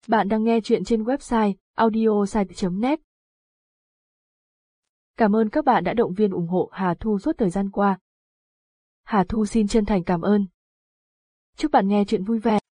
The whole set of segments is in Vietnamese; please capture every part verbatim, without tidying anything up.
Bạn đang nghe chuyện trên website audiosite chấm net. Cảm ơn các bạn đã động viên ủng hộ Hà Thu suốt thời gian qua. Hà Thu xin chân thành cảm ơn. Chúc bạn nghe chuyện vui vẻ.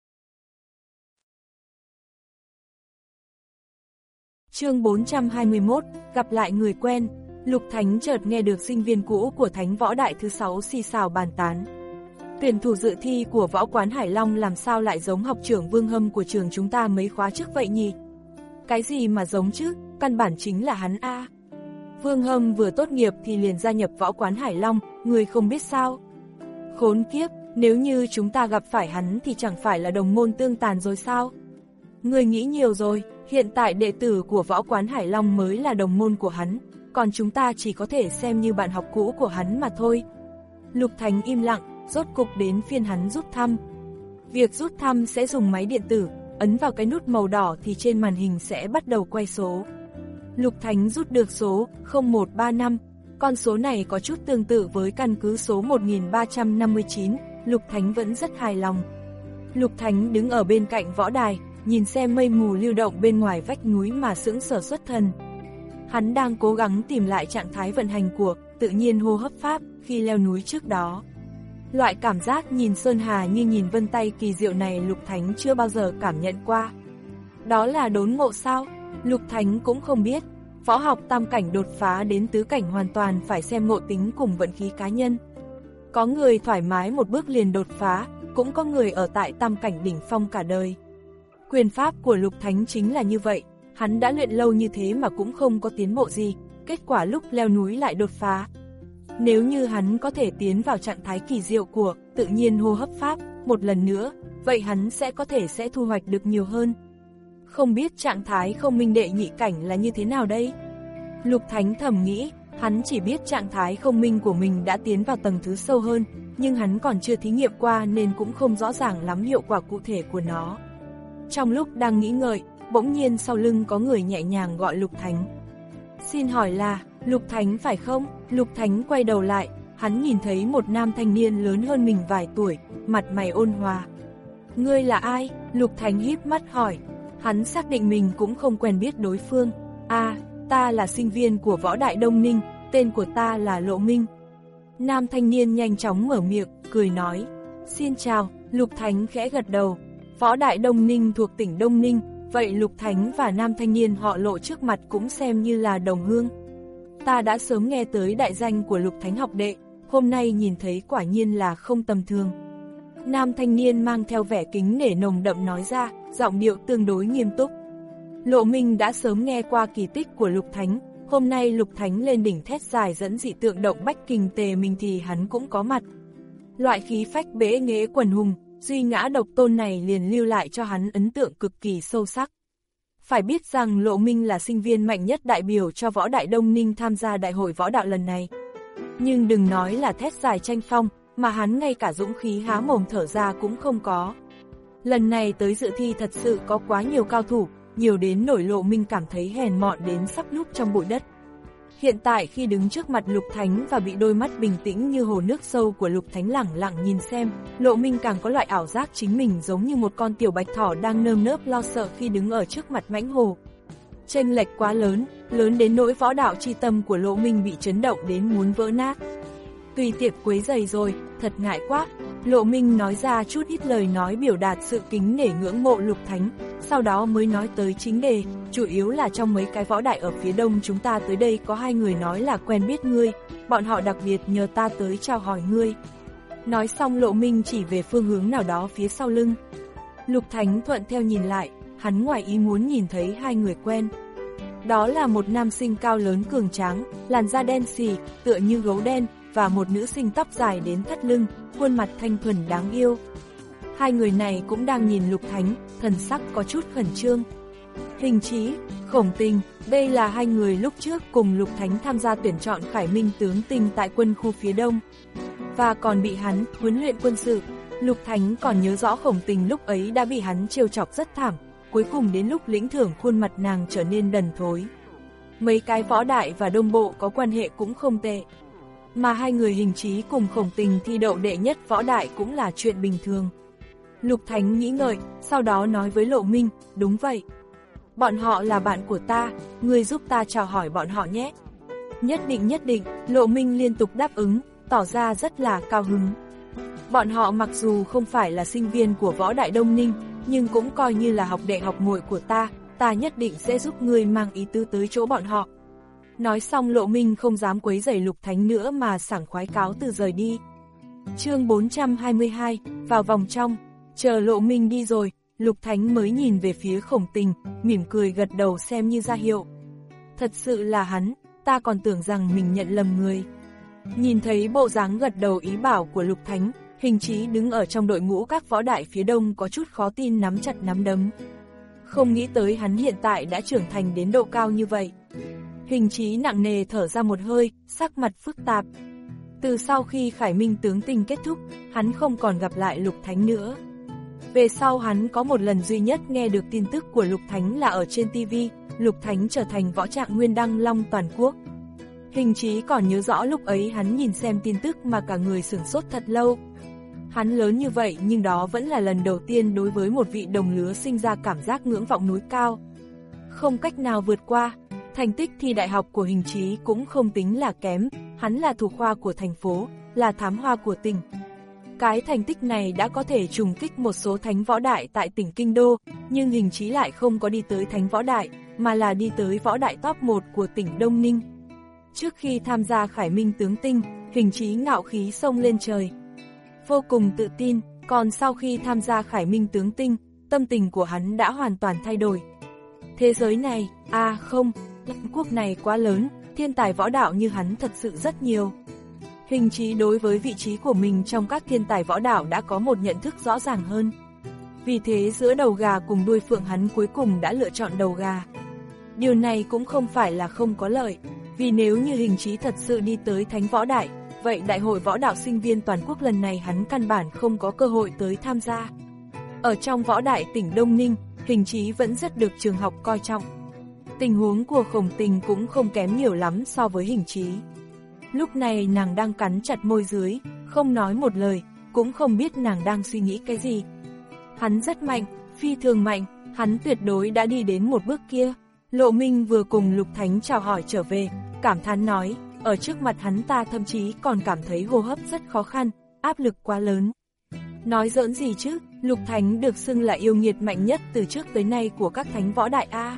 Chương bốn trăm hai mươi mốt, gặp lại người quen. Lục Thánh chợt nghe được sinh viên cũ của Thánh Võ Đại thứ sáu xì xào bàn tán. Tuyển thủ dự thi của võ quán Hải Long làm sao lại giống học trưởng Vương Hâm của trường chúng ta mấy khóa trước vậy nhỉ? Cái gì mà giống chứ, căn bản chính là hắn a. Vương Hâm vừa tốt nghiệp thì liền gia nhập võ quán Hải Long, người không biết sao? Khốn kiếp, nếu như chúng ta gặp phải hắn thì chẳng phải là đồng môn tương tàn rồi sao? Người nghĩ nhiều rồi, hiện tại đệ tử của võ quán Hải Long mới là đồng môn của hắn, còn chúng ta chỉ có thể xem như bạn học cũ của hắn mà thôi. Lục Thánh im lặng, rốt cục đến phiên hắn rút thăm. Việc rút thăm sẽ dùng máy điện tử, ấn vào cái nút màu đỏ thì trên màn hình sẽ bắt đầu quay số. Lục Thánh rút được số không một ba năm, con số này có chút tương tự với căn cứ số một nghìn ba trăm năm mươi chín, Lục Thánh vẫn rất hài lòng. Lục Thánh đứng ở bên cạnh võ đài, nhìn xem mây mù lưu động bên ngoài vách núi mà sững sờ xuất thần. Hắn đang cố gắng tìm lại trạng thái vận hành của tự nhiên hô hấp pháp khi leo núi trước đó. Loại cảm giác nhìn sơn hà như nhìn vân tay kỳ diệu này Lục Thánh chưa bao giờ cảm nhận qua. Đó là đốn ngộ sao? Lục Thánh cũng không biết. Võ học tam cảnh đột phá đến tứ cảnh hoàn toàn phải xem ngộ tính cùng vận khí cá nhân. Có người thoải mái một bước liền đột phá, cũng có người ở tại tam cảnh đỉnh phong cả đời. Quyền pháp của Lục Thánh chính là như vậy, hắn đã luyện lâu như thế mà cũng không có tiến bộ gì, kết quả lúc leo núi lại đột phá. Nếu như hắn có thể tiến vào trạng thái kỳ diệu của tự nhiên hô hấp pháp một lần nữa, vậy hắn sẽ có thể sẽ thu hoạch được nhiều hơn. Không biết trạng thái không minh đệ nhị cảnh là như thế nào đây? Lục Thánh thầm nghĩ, hắn chỉ biết trạng thái không minh của mình đã tiến vào tầng thứ sâu hơn, nhưng hắn còn chưa thí nghiệm qua nên cũng không rõ ràng lắm hiệu quả cụ thể của nó. Trong lúc đang nghĩ ngợi, bỗng nhiên sau lưng có người nhẹ nhàng gọi Lục Thánh. Xin hỏi là, Lục Thánh phải không? Lục Thánh quay đầu lại, hắn nhìn thấy một nam thanh niên lớn hơn mình vài tuổi, mặt mày ôn hòa. Ngươi là ai? Lục Thánh híp mắt hỏi. Hắn xác định mình cũng không quen biết đối phương. À, ta là sinh viên của Võ Đại Đông Ninh, tên của ta là Lộ Minh. Nam thanh niên nhanh chóng mở miệng, cười nói. Xin chào, Lục Thánh khẽ gật đầu. Võ Đại Đông Ninh thuộc tỉnh Đông Ninh, vậy Lục Thánh và nam thanh niên họ Lộ trước mặt cũng xem như là đồng hương. Ta đã sớm nghe tới đại danh của Lục Thánh học đệ, hôm nay nhìn thấy quả nhiên là không tầm thường. Nam thanh niên mang theo vẻ kính nể nồng đậm nói ra, giọng điệu tương đối nghiêm túc. Lộ Minh đã sớm nghe qua kỳ tích của Lục Thánh, hôm nay Lục Thánh lên đỉnh thét dài dẫn dị tượng động bách kình tề mình thì hắn cũng có mặt. Loại khí phách bế nghệ quần hùng, duy ngã độc tôn này liền lưu lại cho hắn ấn tượng cực kỳ sâu sắc. Phải biết rằng Lộ Minh là sinh viên mạnh nhất đại biểu cho Võ Đại Đông Ninh tham gia đại hội võ đạo lần này. Nhưng đừng nói là thét dài tranh phong, mà hắn ngay cả dũng khí há mồm thở ra cũng không có. Lần này tới dự thi thật sự có quá nhiều cao thủ, nhiều đến nổi Lộ Minh cảm thấy hèn mọn đến sắp núp trong bụi đất. Hiện tại khi đứng trước mặt Lục Thánh và bị đôi mắt bình tĩnh như hồ nước sâu của Lục Thánh lẳng lặng nhìn xem, Lộ Minh càng có loại ảo giác chính mình giống như một con tiểu bạch thỏ đang nơm nớp lo sợ khi đứng ở trước mặt mãnh hồ. Chênh lệch quá lớn, lớn đến nỗi võ đạo chi tâm của Lộ Minh bị chấn động đến muốn vỡ nát. Tùy tiệc quấy rầy rồi, thật ngại quá. Lộ Minh nói ra chút ít lời nói biểu đạt sự kính nể ngưỡng mộ Lục Thánh, sau đó mới nói tới chính đề, chủ yếu là trong mấy cái võ đại ở phía đông chúng ta tới đây có hai người nói là quen biết ngươi, bọn họ đặc biệt nhờ ta tới chào hỏi ngươi. Nói xong Lộ Minh chỉ về phương hướng nào đó phía sau lưng. Lục Thánh thuận theo nhìn lại, hắn ngoài ý muốn nhìn thấy hai người quen. Đó là một nam sinh cao lớn cường tráng, làn da đen xì, tựa như gấu đen, và một nữ sinh tóc dài đến thắt lưng, khuôn mặt thanh thuần đáng yêu. Hai người này cũng đang nhìn Lục Thánh, thần sắc có chút khẩn trương. Hình Chí, Khổng Tình, đây là hai người lúc trước cùng Lục Thánh tham gia tuyển chọn Khải Minh tướng tinh tại quân khu phía đông. Và còn bị hắn huấn luyện quân sự. Lục Thánh còn nhớ rõ Khổng Tình lúc ấy đã bị hắn trêu chọc rất thảm, cuối cùng đến lúc lĩnh thưởng khuôn mặt nàng trở nên đần thối. Mấy cái võ đại và đông bộ có quan hệ cũng không tệ. Mà hai người Hình Chí cùng Khổng Tình thi đậu đệ nhất võ đại cũng là chuyện bình thường. Lục Thánh nghĩ ngợi, sau đó nói với Lộ Minh, đúng vậy. Bọn họ là bạn của ta, ngươi giúp ta chào hỏi bọn họ nhé. Nhất định nhất định, Lộ Minh liên tục đáp ứng, tỏ ra rất là cao hứng. Bọn họ mặc dù không phải là sinh viên của Võ Đại Đông Ninh, nhưng cũng coi như là học đệ học muội của ta, ta nhất định sẽ giúp ngươi mang ý tứ tới chỗ bọn họ. Nói xong Lộ Minh không dám quấy rầy Lục Thánh nữa mà sảng khoái cáo từ rời đi. Chương bốn trăm hai mươi hai, vào vòng trong, chờ Lộ Minh đi rồi, Lục Thánh mới nhìn về phía Khổng Tình, mỉm cười gật đầu xem như ra hiệu. Thật sự là hắn, ta còn tưởng rằng mình nhận lầm người. Nhìn thấy bộ dáng gật đầu ý bảo của Lục Thánh, Hình Chí đứng ở trong đội ngũ các võ đại phía đông có chút khó tin nắm chặt nắm đấm. Không nghĩ tới hắn hiện tại đã trưởng thành đến độ cao như vậy. Hình Chí nặng nề thở ra một hơi, sắc mặt phức tạp. Từ sau khi Khải Minh tướng tinh kết thúc, hắn không còn gặp lại Lục Thánh nữa. Về sau hắn có một lần duy nhất nghe được tin tức của Lục Thánh là ở trên ti vi, Lục Thánh trở thành võ trạng nguyên đăng long toàn quốc. Hình Chí còn nhớ rõ lúc ấy hắn nhìn xem tin tức mà cả người sửng sốt thật lâu. Hắn lớn như vậy nhưng đó vẫn là lần đầu tiên đối với một vị đồng lứa sinh ra cảm giác ngưỡng vọng núi cao. Không cách nào vượt qua, thành tích thi đại học của Hình Chí cũng không tính là kém, hắn là thủ khoa của thành phố, là thám hoa của tỉnh. Cái thành tích này đã có thể trùng kích một số thánh võ đại tại tỉnh Kinh Đô, nhưng Hình Chí lại không có đi tới thánh võ đại, mà là đi tới võ đại top một của tỉnh Đông Ninh. Trước khi tham gia Khải Minh tướng tinh, Hình Chí ngạo khí xông lên trời. Vô cùng tự tin, còn sau khi tham gia Khải Minh tướng tinh, tâm tình của hắn đã hoàn toàn thay đổi. Thế giới này, à không, quốc này quá lớn, thiên tài võ đạo như hắn thật sự rất nhiều. Hình Chí đối với vị trí của mình trong các thiên tài võ đạo đã có một nhận thức rõ ràng hơn. Vì thế giữa đầu gà cùng đuôi phượng hắn cuối cùng đã lựa chọn đầu gà. Điều này cũng không phải là không có lợi, vì nếu như Hình Chí thật sự đi tới thánh võ đại, vậy đại hội võ đạo sinh viên toàn quốc lần này hắn căn bản không có cơ hội tới tham gia. Ở trong võ đại tỉnh Đông Ninh, Hình Chí vẫn rất được trường học coi trọng. Tình huống của Khổng Tình cũng không kém nhiều lắm so với Hình Chí. Lúc này nàng đang cắn chặt môi dưới, không nói một lời, cũng không biết nàng đang suy nghĩ cái gì. Hắn rất mạnh, phi thường mạnh, hắn tuyệt đối đã đi đến một bước kia. Lộ Minh vừa cùng Lục Thánh chào hỏi trở về, cảm thán nói, ở trước mặt hắn ta thậm chí còn cảm thấy hô hấp rất khó khăn, áp lực quá lớn. Nói giỡn gì chứ, Lục Thánh được xưng là yêu nghiệt mạnh nhất từ trước tới nay của các thánh võ đại A.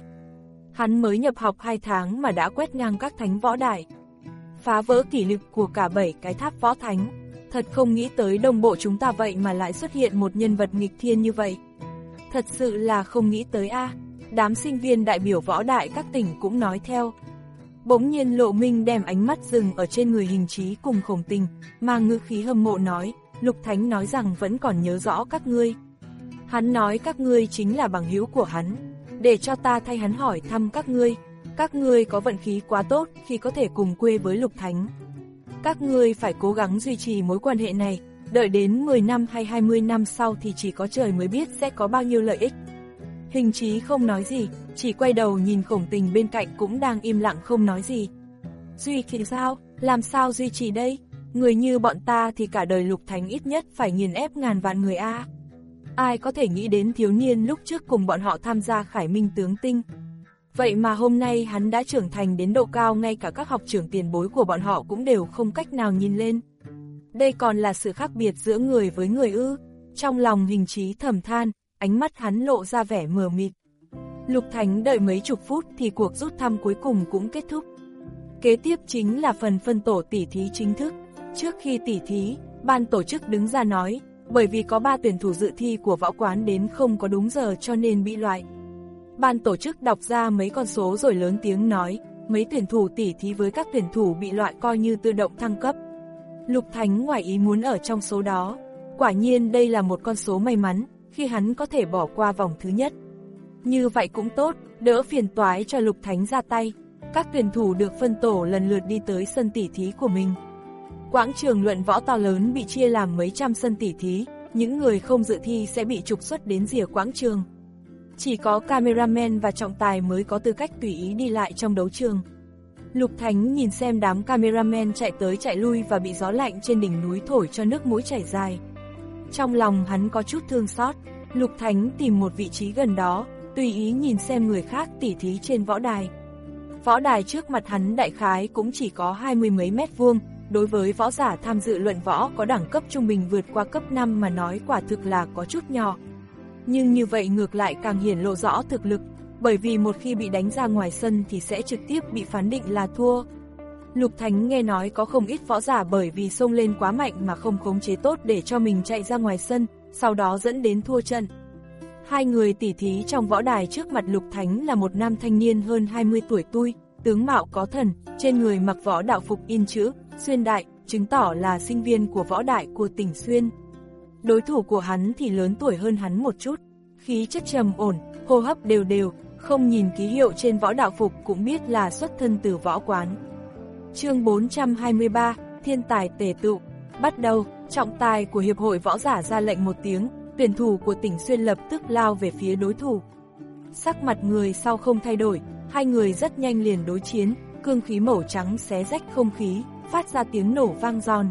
Hắn mới nhập học hai tháng mà đã quét ngang các thánh võ đại, phá vỡ kỷ lục của cả bảy cái tháp võ thánh. Thật không nghĩ tới đồng bộ chúng ta vậy mà lại xuất hiện một nhân vật nghịch thiên như vậy. Thật sự là không nghĩ tới A. Đám sinh viên đại biểu võ đại các tỉnh cũng nói theo. Bỗng nhiên Lộ Minh đem ánh mắt dừng ở trên người Hình Chí cùng Khổng Tình, mà ngữ khí hâm mộ nói, Lục Thánh nói rằng vẫn còn nhớ rõ các ngươi. Hắn nói các ngươi chính là bằng hữu của hắn, để cho ta thay hắn hỏi thăm các ngươi. Các ngươi có vận khí quá tốt khi có thể cùng quê với Lục Thánh. Các ngươi phải cố gắng duy trì mối quan hệ này, đợi đến mười năm hay hai mươi năm sau thì chỉ có trời mới biết sẽ có bao nhiêu lợi ích. Hình Chí không nói gì, chỉ quay đầu nhìn Khổng Tình bên cạnh cũng đang im lặng không nói gì. Duy trì sao? Làm sao duy trì đây? Người như bọn ta thì cả đời Lục Thánh ít nhất phải nghiền ép ngàn vạn người a. Ai có thể nghĩ đến thiếu niên lúc trước cùng bọn họ tham gia Khải Minh tướng tinh. Vậy mà hôm nay hắn đã trưởng thành đến độ cao ngay cả các học trưởng tiền bối của bọn họ cũng đều không cách nào nhìn lên. Đây còn là sự khác biệt giữa người với người ư? Trong lòng Hình Chí thầm than, ánh mắt hắn lộ ra vẻ mờ mịt. Lục Thánh đợi mấy chục phút thì cuộc rút thăm cuối cùng cũng kết thúc. Kế tiếp chính là phần phân tổ tỉ thí chính thức. Trước khi tỉ thí, ban tổ chức đứng ra nói, bởi vì có ba tuyển thủ dự thi của võ quán đến không có đúng giờ cho nên bị loại. Ban tổ chức đọc ra mấy con số rồi lớn tiếng nói, mấy tuyển thủ tỉ thí với các tuyển thủ bị loại coi như tự động thăng cấp. Lục Thánh ngoài ý muốn ở trong số đó, quả nhiên đây là một con số may mắn, khi hắn có thể bỏ qua vòng thứ nhất. Như vậy cũng tốt, đỡ phiền toái cho Lục Thánh ra tay. Các tuyển thủ được phân tổ lần lượt đi tới sân tỉ thí của mình. Quảng trường luận võ to lớn bị chia làm mấy trăm sân tỉ thí, những người không dự thi sẽ bị trục xuất đến rìa quảng trường. Chỉ có cameraman và trọng tài mới có tư cách tùy ý đi lại trong đấu trường. Lục Thánh nhìn xem đám cameraman chạy tới chạy lui và bị gió lạnh trên đỉnh núi thổi cho nước mũi chảy dài. Trong lòng hắn có chút thương xót, Lục Thánh tìm một vị trí gần đó, tùy ý nhìn xem người khác tỉ thí trên võ đài. Võ đài trước mặt hắn đại khái cũng chỉ có hai mươi mấy mét vuông, đối với võ giả tham dự luận võ có đẳng cấp trung bình vượt qua cấp năm mà nói quả thực là có chút nhỏ. Nhưng như vậy ngược lại càng hiển lộ rõ thực lực, bởi vì một khi bị đánh ra ngoài sân thì sẽ trực tiếp bị phán định là thua. Lục Thánh nghe nói có không ít võ giả bởi vì xông lên quá mạnh mà không khống chế tốt để cho mình chạy ra ngoài sân, sau đó dẫn đến thua trận. Hai người tỉ thí trong võ đài trước mặt Lục Thánh là một nam thanh niên hơn hai mươi tuổi tui, tướng mạo có thần, trên người mặc võ đạo phục in chữ Xuyên Đại, chứng tỏ là sinh viên của võ đại của tỉnh Xuyên. Đối thủ của hắn thì lớn tuổi hơn hắn một chút, khí chất trầm ổn, hô hấp đều đều, không nhìn ký hiệu trên võ đạo phục cũng biết là xuất thân từ võ quán. Chương bốn trăm hai mươi ba, Thiên tài tề tụ. Bắt đầu, trọng tài của hiệp hội võ giả ra lệnh một tiếng, tuyển thủ của tỉnh Xuyên lập tức lao về phía đối thủ. Sắc mặt người sau không thay đổi, hai người rất nhanh liền đối chiến, cương khí màu trắng xé rách không khí, phát ra tiếng nổ vang giòn.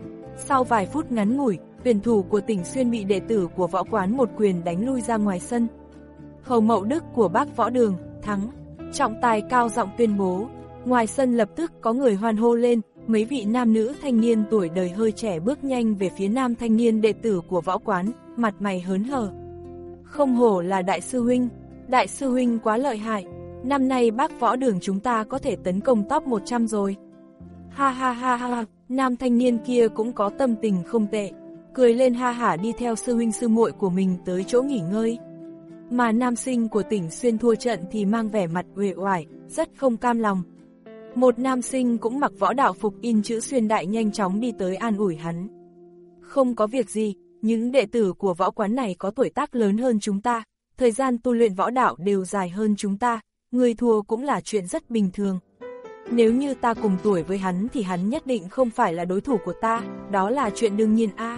Sau vài phút ngắn ngủi, tuyển thủ của tỉnh Xuyên bị đệ tử của võ quán một quyền đánh lui ra ngoài sân. Hầu Mậu Đức của Bác Võ Đường, thắng. Trọng tài cao giọng tuyên bố. Ngoài sân lập tức có người hoan hô lên, mấy vị nam nữ thanh niên tuổi đời hơi trẻ bước nhanh về phía nam thanh niên đệ tử của võ quán, mặt mày hớn hở. Không hổ là đại sư huynh, đại sư huynh quá lợi hại, năm nay Bác Võ Đường chúng ta có thể tấn công top một trăm rồi. Ha ha ha ha, nam thanh niên kia cũng có tâm tình không tệ, cười lên ha hả đi theo sư huynh sư muội của mình tới chỗ nghỉ ngơi. Mà nam sinh của tỉnh Xuyên thua trận thì mang vẻ mặt uể oải, rất không cam lòng. Một nam sinh cũng mặc võ đạo phục in chữ Xuyên Đại nhanh chóng đi tới an ủi hắn. Không có việc gì, những đệ tử của võ quán này có tuổi tác lớn hơn chúng ta, thời gian tu luyện võ đạo đều dài hơn chúng ta, người thua cũng là chuyện rất bình thường. Nếu như ta cùng tuổi với hắn thì hắn nhất định không phải là đối thủ của ta, đó là chuyện đương nhiên a. À.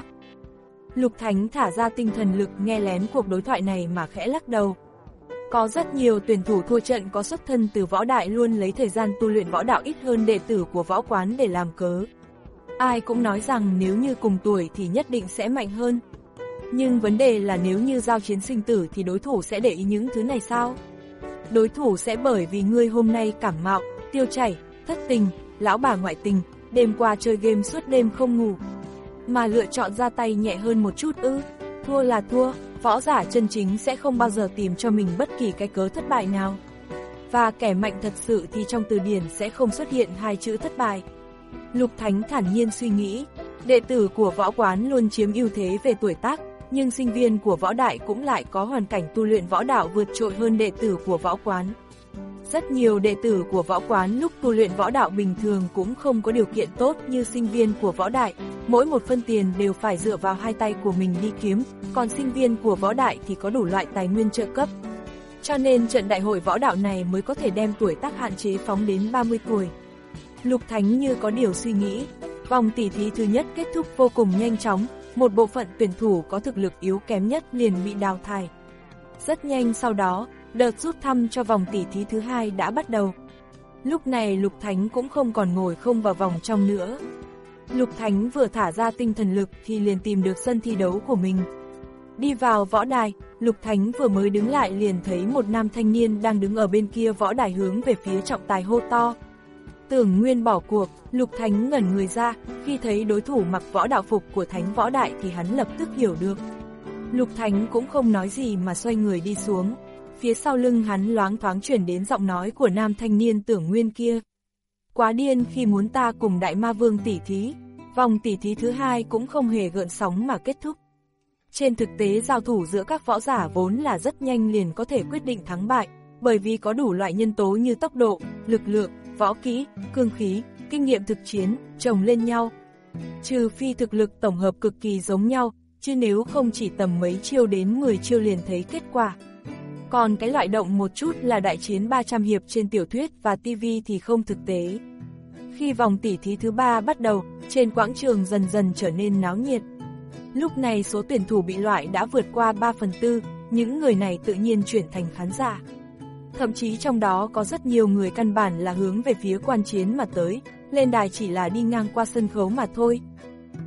Lục Thánh thả ra tinh thần lực nghe lén cuộc đối thoại này mà khẽ lắc đầu. Có rất nhiều tuyển thủ thua trận có xuất thân từ võ đại luôn lấy thời gian tu luyện võ đạo ít hơn đệ tử của võ quán để làm cớ. Ai cũng nói rằng nếu như cùng tuổi thì nhất định sẽ mạnh hơn. Nhưng vấn đề là nếu như giao chiến sinh tử thì đối thủ sẽ để ý những thứ này sao? Đối thủ sẽ bởi vì ngươi hôm nay cảm mạo, tiêu chảy, thất tình, lão bà ngoại tình, đêm qua chơi game suốt đêm không ngủ, mà lựa chọn ra tay nhẹ hơn một chút ư? Thua là thua, võ giả chân chính sẽ không bao giờ tìm cho mình bất kỳ cái cớ thất bại nào. Và kẻ mạnh thật sự thì trong từ điển sẽ không xuất hiện hai chữ thất bại. Lục Thánh thản nhiên suy nghĩ, đệ tử của võ quán luôn chiếm ưu thế về tuổi tác, nhưng sinh viên của võ đại cũng lại có hoàn cảnh tu luyện võ đạo vượt trội hơn đệ tử của võ quán. Rất nhiều đệ tử của võ quán lúc tu luyện võ đạo bình thường cũng không có điều kiện tốt như sinh viên của võ đại, mỗi một phân tiền đều phải dựa vào hai tay của mình đi kiếm, còn sinh viên của võ đại thì có đủ loại tài nguyên trợ cấp. Cho nên trận đại hội võ đạo này mới có thể đem tuổi tác hạn chế phóng đến ba mươi tuổi. Lục Thánh như có điều suy nghĩ, vòng tỉ thí thứ nhất kết thúc vô cùng nhanh chóng, một bộ phận tuyển thủ có thực lực yếu kém nhất liền bị đào thải. Rất nhanh sau đó, đợt rút thăm cho vòng tỉ thí thứ hai đã bắt đầu. Lúc này Lục Thánh cũng không còn ngồi không vào vòng trong nữa. Lục Thánh vừa thả ra tinh thần lực thì liền tìm được sân thi đấu của mình. Đi vào võ đài, Lục Thánh vừa mới đứng lại liền thấy một nam thanh niên đang đứng ở bên kia võ đài hướng về phía trọng tài hô to. Tưởng Nguyên bỏ cuộc, Lục Thánh ngẩn người ra, khi thấy đối thủ mặc võ đạo phục của Thánh Võ Đại thì hắn lập tức hiểu được. Lục Thánh cũng không nói gì mà xoay người đi xuống. Phía sau lưng hắn loáng thoáng chuyển đến giọng nói của nam thanh niên Tưởng Nguyên kia. Quá điên khi muốn ta cùng Đại Ma Vương tỉ thí, vòng tỉ thí thứ hai cũng không hề gợn sóng mà kết thúc. Trên thực tế giao thủ giữa các võ giả vốn là rất nhanh liền có thể quyết định thắng bại, bởi vì có đủ loại nhân tố như tốc độ, lực lượng, võ kỹ, cương khí, kinh nghiệm thực chiến, chồng lên nhau. Trừ phi thực lực tổng hợp cực kỳ giống nhau, chứ nếu không chỉ tầm mấy chiêu đến mười chiêu liền thấy kết quả. Còn cái loại động một chút là đại chiến ba trăm hiệp trên tiểu thuyết và ti vi thì không thực tế. Khi vòng tỉ thí thứ ba bắt đầu, trên quảng trường dần dần trở nên náo nhiệt. Lúc này số tuyển thủ bị loại đã vượt qua ba phần tư, những người này tự nhiên chuyển thành khán giả. Thậm chí trong đó có rất nhiều người căn bản là hướng về phía quan chiến mà tới, lên đài chỉ là đi ngang qua sân khấu mà thôi.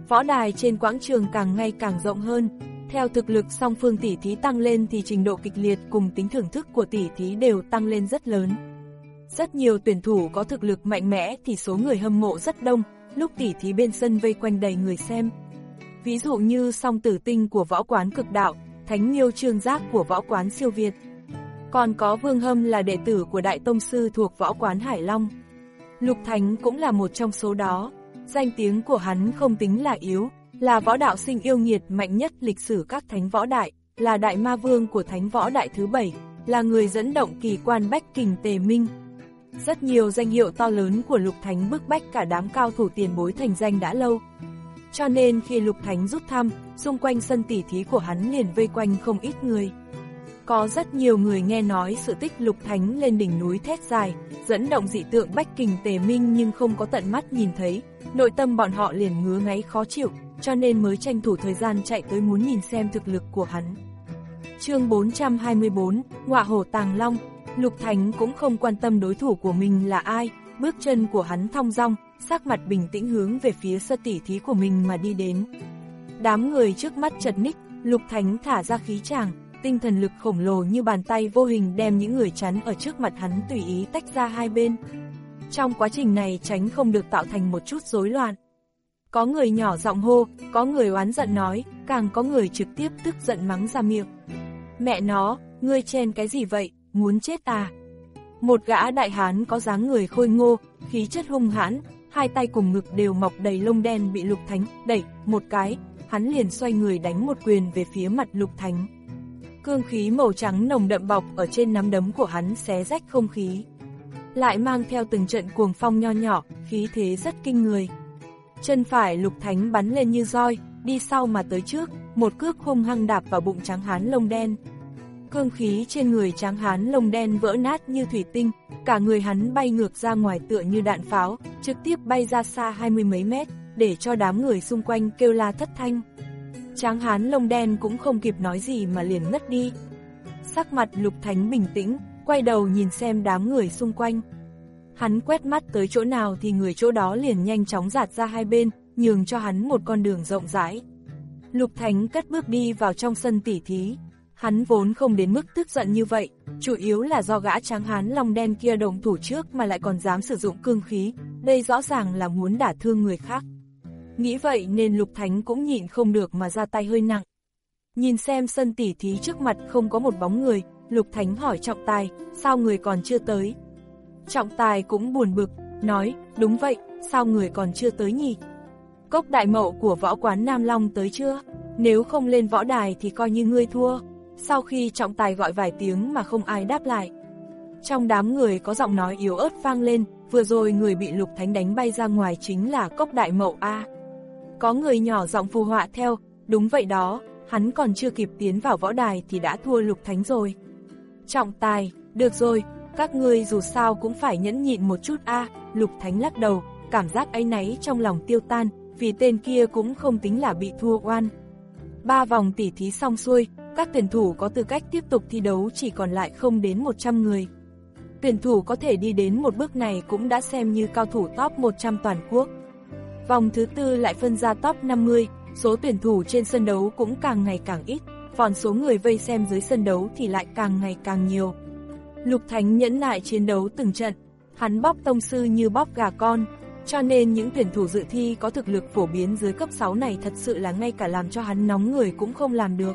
Võ đài trên quảng trường càng ngày càng rộng hơn. Theo thực lực song phương tỷ thí tăng lên thì trình độ kịch liệt cùng tính thưởng thức của tỷ thí đều tăng lên rất lớn. Rất nhiều tuyển thủ có thực lực mạnh mẽ thì số người hâm mộ rất đông, lúc tỷ thí bên sân vây quanh đầy người xem. Ví dụ như Song Tử Tinh của võ quán Cực Đạo, Thánh Miêu Trương Giác của võ quán Siêu Việt. Còn có Vương Hâm là đệ tử của Đại Tông Sư thuộc võ quán Hải Long. Lục Thánh cũng là một trong số đó. Danh tiếng của hắn không tính là yếu, là võ đạo sinh yêu nghiệt mạnh nhất lịch sử các thánh võ đại, là đại ma vương của thánh võ đại thứ bảy, là người dẫn động kỳ quan Bách Kình Tề Minh. Rất nhiều danh hiệu to lớn của Lục Thánh bức bách cả đám cao thủ tiền bối thành danh đã lâu. Cho nên khi Lục Thánh rút thăm, xung quanh sân tỉ thí của hắn liền vây quanh không ít người. Có rất nhiều người nghe nói sự tích Lục Thánh lên đỉnh núi thét dài, dẫn động dị tượng Bách Kình Tề Minh nhưng không có tận mắt nhìn thấy, nội tâm bọn họ liền ngứa ngáy khó chịu, cho nên mới tranh thủ thời gian chạy tới muốn nhìn xem thực lực của hắn. Chương bốn trăm hai mươi tư, Ngọa Hổ Tàng Long. Lục Thánh cũng không quan tâm đối thủ của mình là ai, bước chân của hắn thong dong, sắc mặt bình tĩnh hướng về phía sân tỉ thí của mình mà đi đến. Đám người trước mắt chật ních, Lục Thánh thả ra khí tràng, tinh thần lực khổng lồ như bàn tay vô hình đem những người chắn ở trước mặt hắn tùy ý tách ra hai bên. Trong quá trình này tránh không được tạo thành một chút rối loạn. Có người nhỏ giọng hô, có người oán giận nói, càng có người trực tiếp tức giận mắng ra miệng. Mẹ nó, ngươi chen cái gì vậy, muốn chết à? Một gã đại hán có dáng người khôi ngô, khí chất hung hãn, hai tay cùng ngực đều mọc đầy lông đen bị Lục Thánh đẩy một cái, hắn liền xoay người đánh một quyền về phía mặt Lục Thánh. Cương khí màu trắng nồng đậm bọc ở trên nắm đấm của hắn xé rách không khí, lại mang theo từng trận cuồng phong nho nhỏ, khí thế rất kinh người. Chân phải Lục Thánh bắn lên như roi, đi sau mà tới trước, một cước hung hăng đạp vào bụng tráng hán lông đen. Cương khí trên người tráng hán lông đen vỡ nát như thủy tinh, cả người hắn bay ngược ra ngoài tựa như đạn pháo, trực tiếp bay ra xa hai mươi mấy mét, để cho đám người xung quanh kêu la thất thanh. Tráng hán lông đen cũng không kịp nói gì mà liền ngất đi. Sắc mặt Lục Thánh bình tĩnh, quay đầu nhìn xem đám người xung quanh. Hắn quét mắt tới chỗ nào thì người chỗ đó liền nhanh chóng dạt ra hai bên, nhường cho hắn một con đường rộng rãi. Lục Thánh cất bước đi vào trong sân tỉ thí. Hắn vốn không đến mức tức giận như vậy, chủ yếu là do gã tráng hán lông đen kia động thủ trước mà lại còn dám sử dụng cương khí, đây rõ ràng là muốn đả thương người khác. Nghĩ vậy nên Lục Thánh cũng nhịn không được mà ra tay hơi nặng. Nhìn xem sân tỉ thí trước mặt không có một bóng người, Lục Thánh hỏi Trọng Tài, sao người còn chưa tới? Trọng Tài cũng buồn bực, nói, đúng vậy, sao người còn chưa tới nhỉ? Cốc đại mậu của võ quán Nam Long tới chưa? Nếu không lên võ đài thì coi như ngươi thua. Sau khi Trọng Tài gọi vài tiếng mà không ai đáp lại, trong đám người có giọng nói yếu ớt vang lên, vừa rồi người bị Lục Thánh đánh bay ra ngoài chính là Cốc đại mậu a. Có người nhỏ giọng phù họa theo, đúng vậy đó, hắn còn chưa kịp tiến vào võ đài thì đã thua Lục Thánh rồi. Trọng Tài, được rồi, các ngươi dù sao cũng phải nhẫn nhịn một chút a. Lục Thánh lắc đầu, cảm giác áy náy trong lòng tiêu tan, vì tên kia cũng không tính là bị thua oan. Ba vòng tỉ thí xong xuôi, các tuyển thủ có tư cách tiếp tục thi đấu chỉ còn lại không đến một trăm người. Tuyển thủ có thể đi đến một bước này cũng đã xem như cao thủ top một trăm toàn quốc. Vòng thứ tư lại phân ra top năm mươi, số tuyển thủ trên sân đấu cũng càng ngày càng ít, còn số người vây xem dưới sân đấu thì lại càng ngày càng nhiều. Lục Thánh nhẫn nại chiến đấu từng trận, hắn bóp tông sư như bóp gà con, cho nên những tuyển thủ dự thi có thực lực phổ biến dưới cấp sáu này thật sự là ngay cả làm cho hắn nóng người cũng không làm được.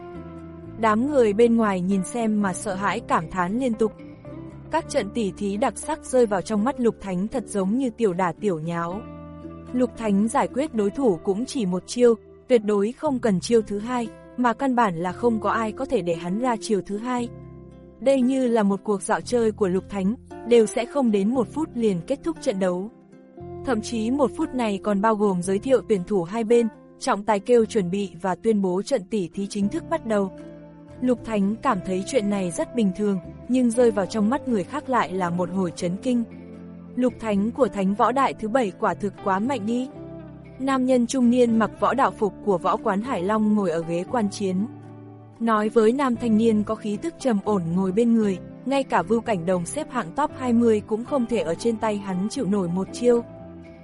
Đám người bên ngoài nhìn xem mà sợ hãi cảm thán liên tục. Các trận tỉ thí đặc sắc rơi vào trong mắt Lục Thánh thật giống như tiểu đả tiểu nháo. Lục Thánh giải quyết đối thủ cũng chỉ một chiêu, tuyệt đối không cần chiêu thứ hai, mà căn bản là không có ai có thể để hắn ra chiêu thứ hai. Đây như là một cuộc dạo chơi của Lục Thánh, đều sẽ không đến một phút liền kết thúc trận đấu. Thậm chí một phút này còn bao gồm giới thiệu tuyển thủ hai bên, Trọng Tài kêu chuẩn bị và tuyên bố trận tỉ thí chính thức bắt đầu. Lục Thánh cảm thấy chuyện này rất bình thường, nhưng rơi vào trong mắt người khác lại là một hồi chấn kinh. Lục Thánh của Thánh Võ Đại thứ bảy quả thực quá mạnh đi. Nam nhân trung niên mặc võ đạo phục của võ quán Hải Long ngồi ở ghế quan chiến. Nói với nam thanh niên có khí tức trầm ổn ngồi bên người, ngay cả Vưu Cảnh Đồng xếp hạng top hai mươi cũng không thể ở trên tay hắn chịu nổi một chiêu.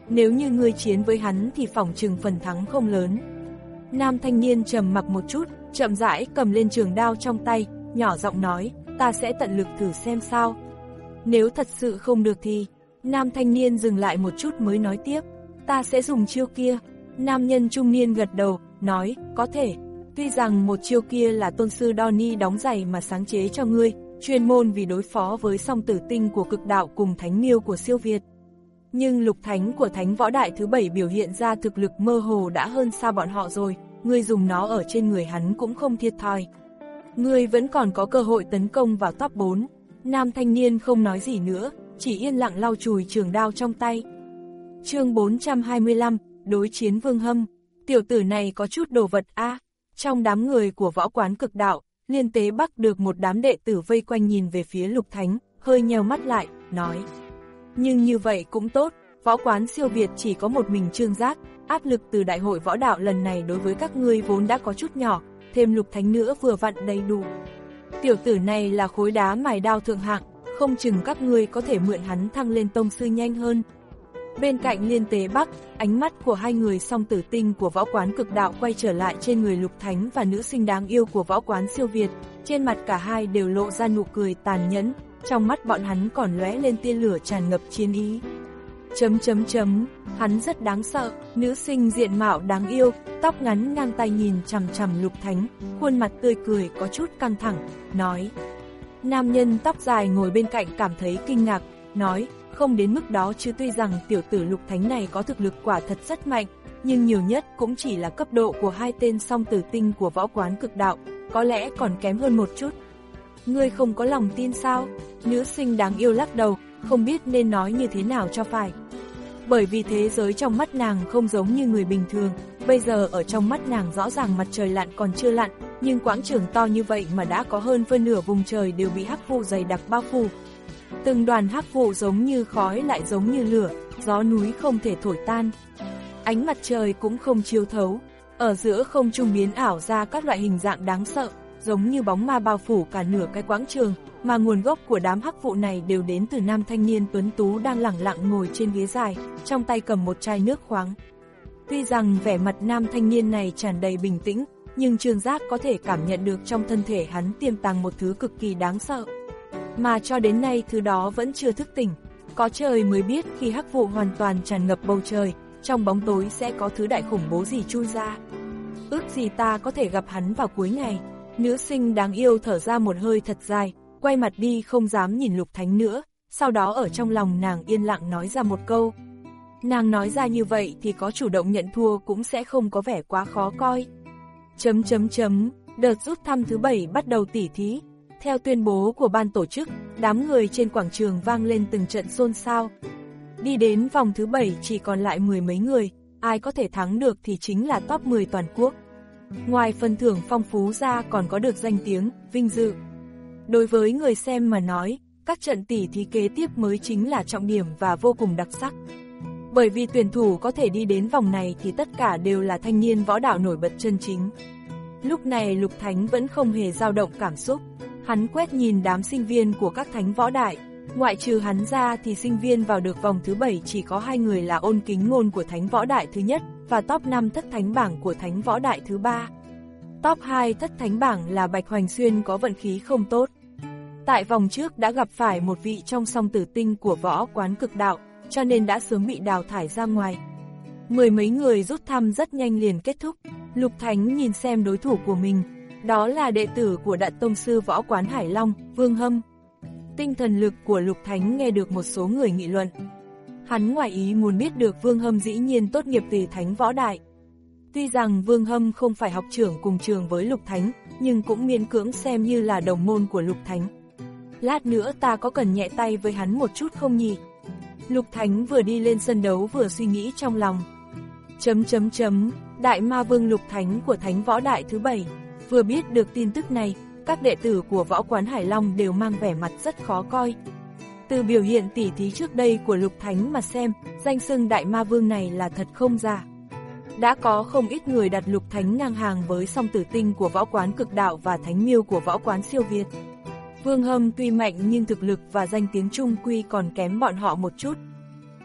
nếu như ngươi chiến với hắn thì phỏng chừng phần thắng không lớn. Nam thanh niên trầm mặc một chút, chậm rãi cầm lên trường đao trong tay, nhỏ giọng nói, ta sẽ tận lực thử xem sao. Nếu thật sự không được thì, nam thanh niên dừng lại một chút mới nói tiếp, ta sẽ dùng chiêu kia. Nam nhân trung niên gật đầu, nói, có thể. Tuy rằng một chiêu kia là tôn sư Donnie đóng giày mà sáng chế cho ngươi, chuyên môn vì đối phó với song tử tinh của cực đạo cùng thánh miêu của siêu Việt. Nhưng lục thánh của thánh võ đại thứ bảy biểu hiện ra thực lực mơ hồ đã hơn xa bọn họ rồi, ngươi dùng nó ở trên người hắn cũng không thiệt thòi. Ngươi vẫn còn có cơ hội tấn công vào top bốn. Nam thanh niên không nói gì nữa, chỉ yên lặng lau chùi trường đao trong tay. Chương bốn trăm hai mươi lăm, đối chiến Vương Hâm. Tiểu tử này có chút đồ vật a. À. Trong đám người của võ quán cực đạo, Liên Tế Bắc được một đám đệ tử vây quanh nhìn về phía Lục Thánh, hơi nheo mắt lại, nói. Nhưng như vậy cũng tốt, võ quán siêu Việt chỉ có một mình Trương Giác, áp lực từ đại hội võ đạo lần này đối với các ngươi vốn đã có chút nhỏ, thêm Lục Thánh nữa vừa vặn đầy đủ. Tiểu tử này là khối đá mài đao thượng hạng, không chừng các ngươi có thể mượn hắn thăng lên tông sư nhanh hơn. Bên cạnh Liên Tế Bắc, ánh mắt của hai người song tử tinh của võ quán cực đạo quay trở lại trên người Lục Thánh và nữ sinh đáng yêu của võ quán siêu Việt, trên mặt cả hai đều lộ ra nụ cười tàn nhẫn, trong mắt bọn hắn còn lóe lên tia lửa tràn ngập chiến ý. Chấm chấm chấm, hắn rất đáng sợ, nữ sinh diện mạo đáng yêu, tóc ngắn ngang tay nhìn chằm chằm Lục Thánh, khuôn mặt tươi cười có chút căng thẳng, nói. Nam nhân tóc dài ngồi bên cạnh cảm thấy kinh ngạc, nói, không đến mức đó chứ, tuy rằng tiểu tử Lục Thánh này có thực lực quả thật rất mạnh, nhưng nhiều nhất cũng chỉ là cấp độ của hai tên song tử tinh của võ quán cực đạo, có lẽ còn kém hơn một chút. Ngươi không có lòng tin sao? Nữ sinh đáng yêu lắc đầu, không biết nên nói như thế nào cho phải. Bởi vì thế giới trong mắt nàng không giống như người bình thường, bây giờ ở trong mắt nàng rõ ràng mặt trời lặn còn chưa lặn, nhưng quảng trường to như vậy mà đã có hơn phân nửa vùng trời đều bị hắc vụ dày đặc bao phủ. Từng đoàn hắc vụ giống như khói lại giống như lửa, gió núi không thể thổi tan. Ánh mặt trời cũng không chiếu thấu, ở giữa không trung biến ảo ra các loại hình dạng đáng sợ, giống như bóng ma bao phủ cả nửa cái quảng trường, mà nguồn gốc của đám hắc vụ này đều đến từ nam thanh niên tuấn tú đang lẳng lặng ngồi trên ghế dài, trong tay cầm một chai nước khoáng. Tuy rằng vẻ mặt nam thanh niên này tràn đầy bình tĩnh, nhưng Trương Giác có thể cảm nhận được trong thân thể hắn tiềm tàng một thứ cực kỳ đáng sợ. Mà cho đến nay thứ đó vẫn chưa thức tỉnh, có trời mới biết khi hắc vụ hoàn toàn tràn ngập bầu trời, trong bóng tối sẽ có thứ đại khủng bố gì chui ra. Ước gì ta có thể gặp hắn vào cuối ngày. Nữ sinh đáng yêu thở ra một hơi thật dài, quay mặt đi không dám nhìn Lục Thánh nữa, sau đó ở trong lòng nàng yên lặng nói ra một câu. Nàng nói ra như vậy thì có chủ động nhận thua cũng sẽ không có vẻ quá khó coi. Chấm chấm chấm, đợt rút thăm thứ bảy bắt đầu tỉ thí. Theo tuyên bố của ban tổ chức, đám người trên quảng trường vang lên từng trận xôn xao. Đi đến vòng thứ bảy chỉ còn lại mười mấy người, ai có thể thắng được thì chính là top mười toàn quốc. Ngoài phần thưởng phong phú ra còn có được danh tiếng, vinh dự. Đối với người xem mà nói, các trận tỉ thí kế tiếp mới chính là trọng điểm và vô cùng đặc sắc. Bởi vì tuyển thủ có thể đi đến vòng này thì tất cả đều là thanh niên võ đạo nổi bật chân chính. Lúc này Lục Thánh vẫn không hề dao động cảm xúc, hắn quét nhìn đám sinh viên của các thánh võ đại. Ngoại trừ hắn ra thì sinh viên vào được vòng thứ bảy chỉ có hai người là Ôn Kính Ngôn của thánh võ đại thứ nhất và top năm thất thánh bảng của thánh võ đại thứ ba. Top hai thất thánh bảng là Bạch Hoành Xuyên có vận khí không tốt. Tại vòng trước đã gặp phải một vị trong song tử tinh của võ quán cực đạo, cho nên đã sớm bị đào thải ra ngoài. Mười mấy người rút thăm rất nhanh liền kết thúc. Lục Thánh nhìn xem đối thủ của mình, đó là đệ tử của Đại Tông sư võ quán Hải Long, Vương Hâm. Tinh thần lực của Lục Thánh nghe được một số người nghị luận. Hắn ngoài ý muốn biết được Vương Hâm dĩ nhiên tốt nghiệp từ thánh võ đại. Tuy rằng Vương Hâm không phải học trưởng cùng trường với Lục Thánh, nhưng cũng miễn cưỡng xem như là đồng môn của Lục Thánh. Lát nữa ta có cần nhẹ tay với hắn một chút không nhỉ? Lục Thánh vừa đi lên sân đấu vừa suy nghĩ trong lòng. Chấm chấm chấm, Đại Ma Vương Lục Thánh của thánh võ đại thứ bảy. Vừa biết được tin tức này, các đệ tử của võ quán Hải Long đều mang vẻ mặt rất khó coi. Từ biểu hiện tỉ thí trước đây của Lục Thánh mà xem, danh xưng Đại Ma Vương này là thật không giả. Đã có không ít người đặt Lục Thánh ngang hàng với song tử tinh của võ quán cực đạo và thánh miêu của võ quán siêu Việt. Vương Hâm tuy mạnh nhưng thực lực và danh tiếng chung quy còn kém bọn họ một chút.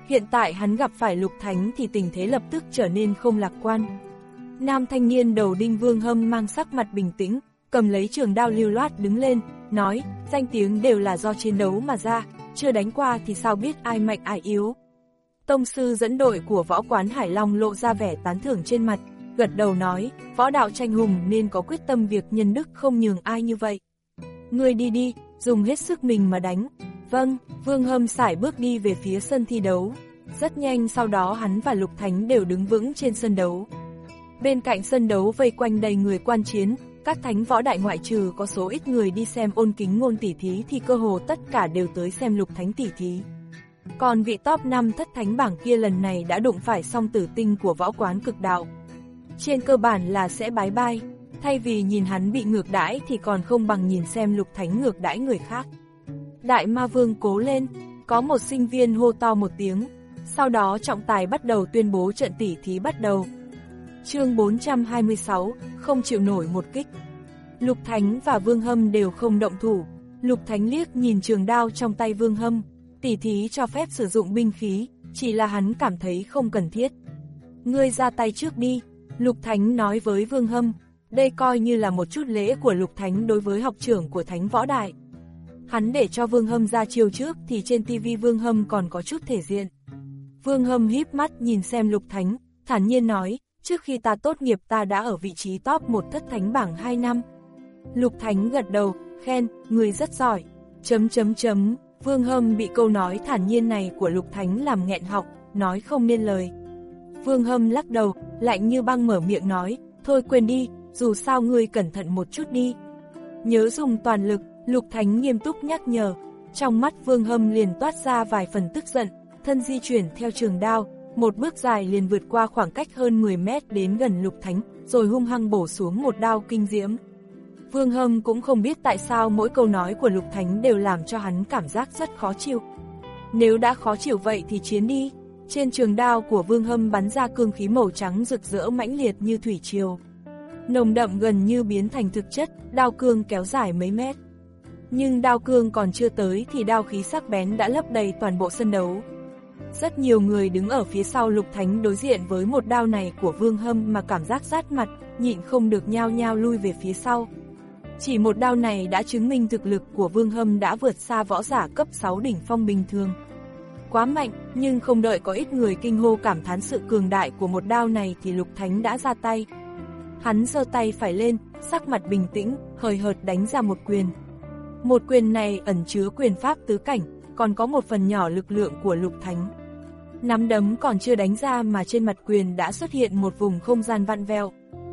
Hiện tại hắn gặp phải Lục Thánh thì tình thế lập tức trở nên không lạc quan. Nam thanh niên đầu đinh Vương Hâm mang sắc mặt bình tĩnh, cầm lấy trường đao lưu loát đứng lên, nói, danh tiếng đều là do chiến đấu mà ra, chưa đánh qua thì sao biết ai mạnh ai yếu. Tông sư dẫn đội của võ quán Hải Long lộ ra vẻ tán thưởng trên mặt, gật đầu nói, võ đạo tranh hùng nên có quyết tâm việc nhân đức không nhường ai như vậy. Ngươi đi đi, dùng hết sức mình mà đánh. Vâng, Vương Hâm sải bước đi về phía sân thi đấu. Rất nhanh sau đó hắn và Lục Thánh đều đứng vững trên sân đấu. Bên cạnh sân đấu vây quanh đầy người quan chiến, các thánh võ đại ngoại trừ có số ít người đi xem Ôn Kính Ngôn tỷ thí thì cơ hồ tất cả đều tới xem Lục Thánh tỷ thí. Còn vị top năm thất thánh bảng kia lần này đã đụng phải song tử tinh của võ quán Cực Đạo. Trên cơ bản là sẽ bái bai, thay vì nhìn hắn bị ngược đãi thì còn không bằng nhìn xem Lục Thánh ngược đãi người khác. Đại Ma Vương cố lên, có một sinh viên hô to một tiếng, sau đó trọng tài bắt đầu tuyên bố trận tỷ thí bắt đầu. Chương bốn trăm hai mươi sáu, không chịu nổi một kích. Lục Thánh và Vương Hâm đều không động thủ. Lục Thánh liếc nhìn trường đao trong tay Vương Hâm, tỷ thí cho phép sử dụng binh khí, chỉ là hắn cảm thấy không cần thiết. Ngươi ra tay trước đi, Lục Thánh nói với Vương Hâm, đây coi như là một chút lễ của Lục Thánh đối với học trưởng của Thánh Võ Đại. Hắn để cho Vương Hâm ra chiêu trước thì trên tivi Vương Hâm còn có chút thể diện. Vương Hâm híp mắt nhìn xem Lục Thánh, thản nhiên nói, trước khi ta tốt nghiệp ta đã ở vị trí top một thất thánh bảng hai năm. Lục Thánh gật đầu, khen, người rất giỏi. Chấm chấm chấm, Vương Hâm bị câu nói thản nhiên này của Lục Thánh làm nghẹn họng, nói không nên lời. Vương Hâm lắc đầu, lạnh như băng mở miệng nói, thôi quên đi, dù sao ngươi cẩn thận một chút đi. Nhớ dùng toàn lực, Lục Thánh nghiêm túc nhắc nhở. Trong mắt Vương Hâm liền toát ra vài phần tức giận, thân di chuyển theo trường đao, một bước dài liền vượt qua khoảng cách hơn mười mét đến gần Lục Thánh, rồi hung hăng bổ xuống một đao kinh diễm. Vương Hâm cũng không biết tại sao mỗi câu nói của Lục Thánh đều làm cho hắn cảm giác rất khó chịu. Nếu đã khó chịu vậy thì chiến đi. Trên trường đao của Vương Hâm bắn ra cương khí màu trắng rực rỡ mãnh liệt như thủy triều. Nồng đậm gần như biến thành thực chất, đao cương kéo dài mấy mét. Nhưng đao cương còn chưa tới thì đao khí sắc bén đã lấp đầy toàn bộ sân đấu. Rất nhiều người đứng ở phía sau Lục Thánh đối diện với một đao này của Vương Hâm mà cảm giác rát mặt, nhịn không được nhao nhao lui về phía sau. Chỉ một đao này đã chứng minh thực lực của Vương Hâm đã vượt xa võ giả cấp sáu đỉnh phong bình thường. Quá mạnh, nhưng không đợi có ít người kinh hô cảm thán sự cường đại của một đao này thì Lục Thánh đã ra tay. Hắn giơ tay phải lên, sắc mặt bình tĩnh, hời hợt đánh ra một quyền. Một quyền này ẩn chứa quyền pháp tứ cảnh, còn có một phần nhỏ lực lượng của Lục Thánh. Nắm đấm còn chưa đánh ra mà trên mặt quyền đã xuất hiện một vùng không gian vặn vẹo.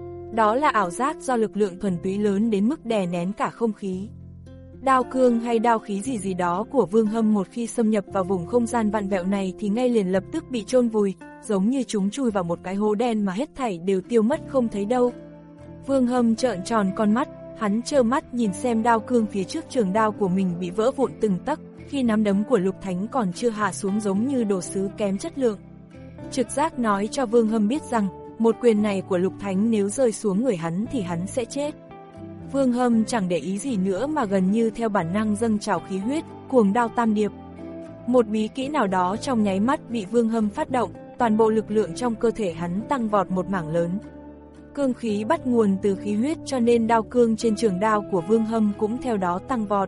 Đó là ảo giác do lực lượng thuần túy lớn đến mức đè nén cả không khí. Đao cương hay đao khí gì gì đó của Vương Hâm một khi xâm nhập vào vùng không gian vặn vẹo này thì ngay liền lập tức bị chôn vùi, giống như chúng chui vào một cái hố đen mà hết thảy đều tiêu mất không thấy đâu. Vương Hâm trợn tròn con mắt, hắn trơ mắt nhìn xem đao cương phía trước trường đao của mình bị vỡ vụn từng tấc, khi nắm đấm của Lục Thánh còn chưa hạ xuống giống như đồ sứ kém chất lượng. Trực giác nói cho Vương Hâm biết rằng, một quyền này của Lục Thánh nếu rơi xuống người hắn thì hắn sẽ chết. Vương Hâm chẳng để ý gì nữa mà gần như theo bản năng dâng trào khí huyết, cuồng đao tam điệp. Một bí kỹ nào đó trong nháy mắt bị Vương Hâm phát động, toàn bộ lực lượng trong cơ thể hắn tăng vọt một mảng lớn. Cương khí bắt nguồn từ khí huyết cho nên đao cương trên trường đao của Vương Hâm cũng theo đó tăng vọt.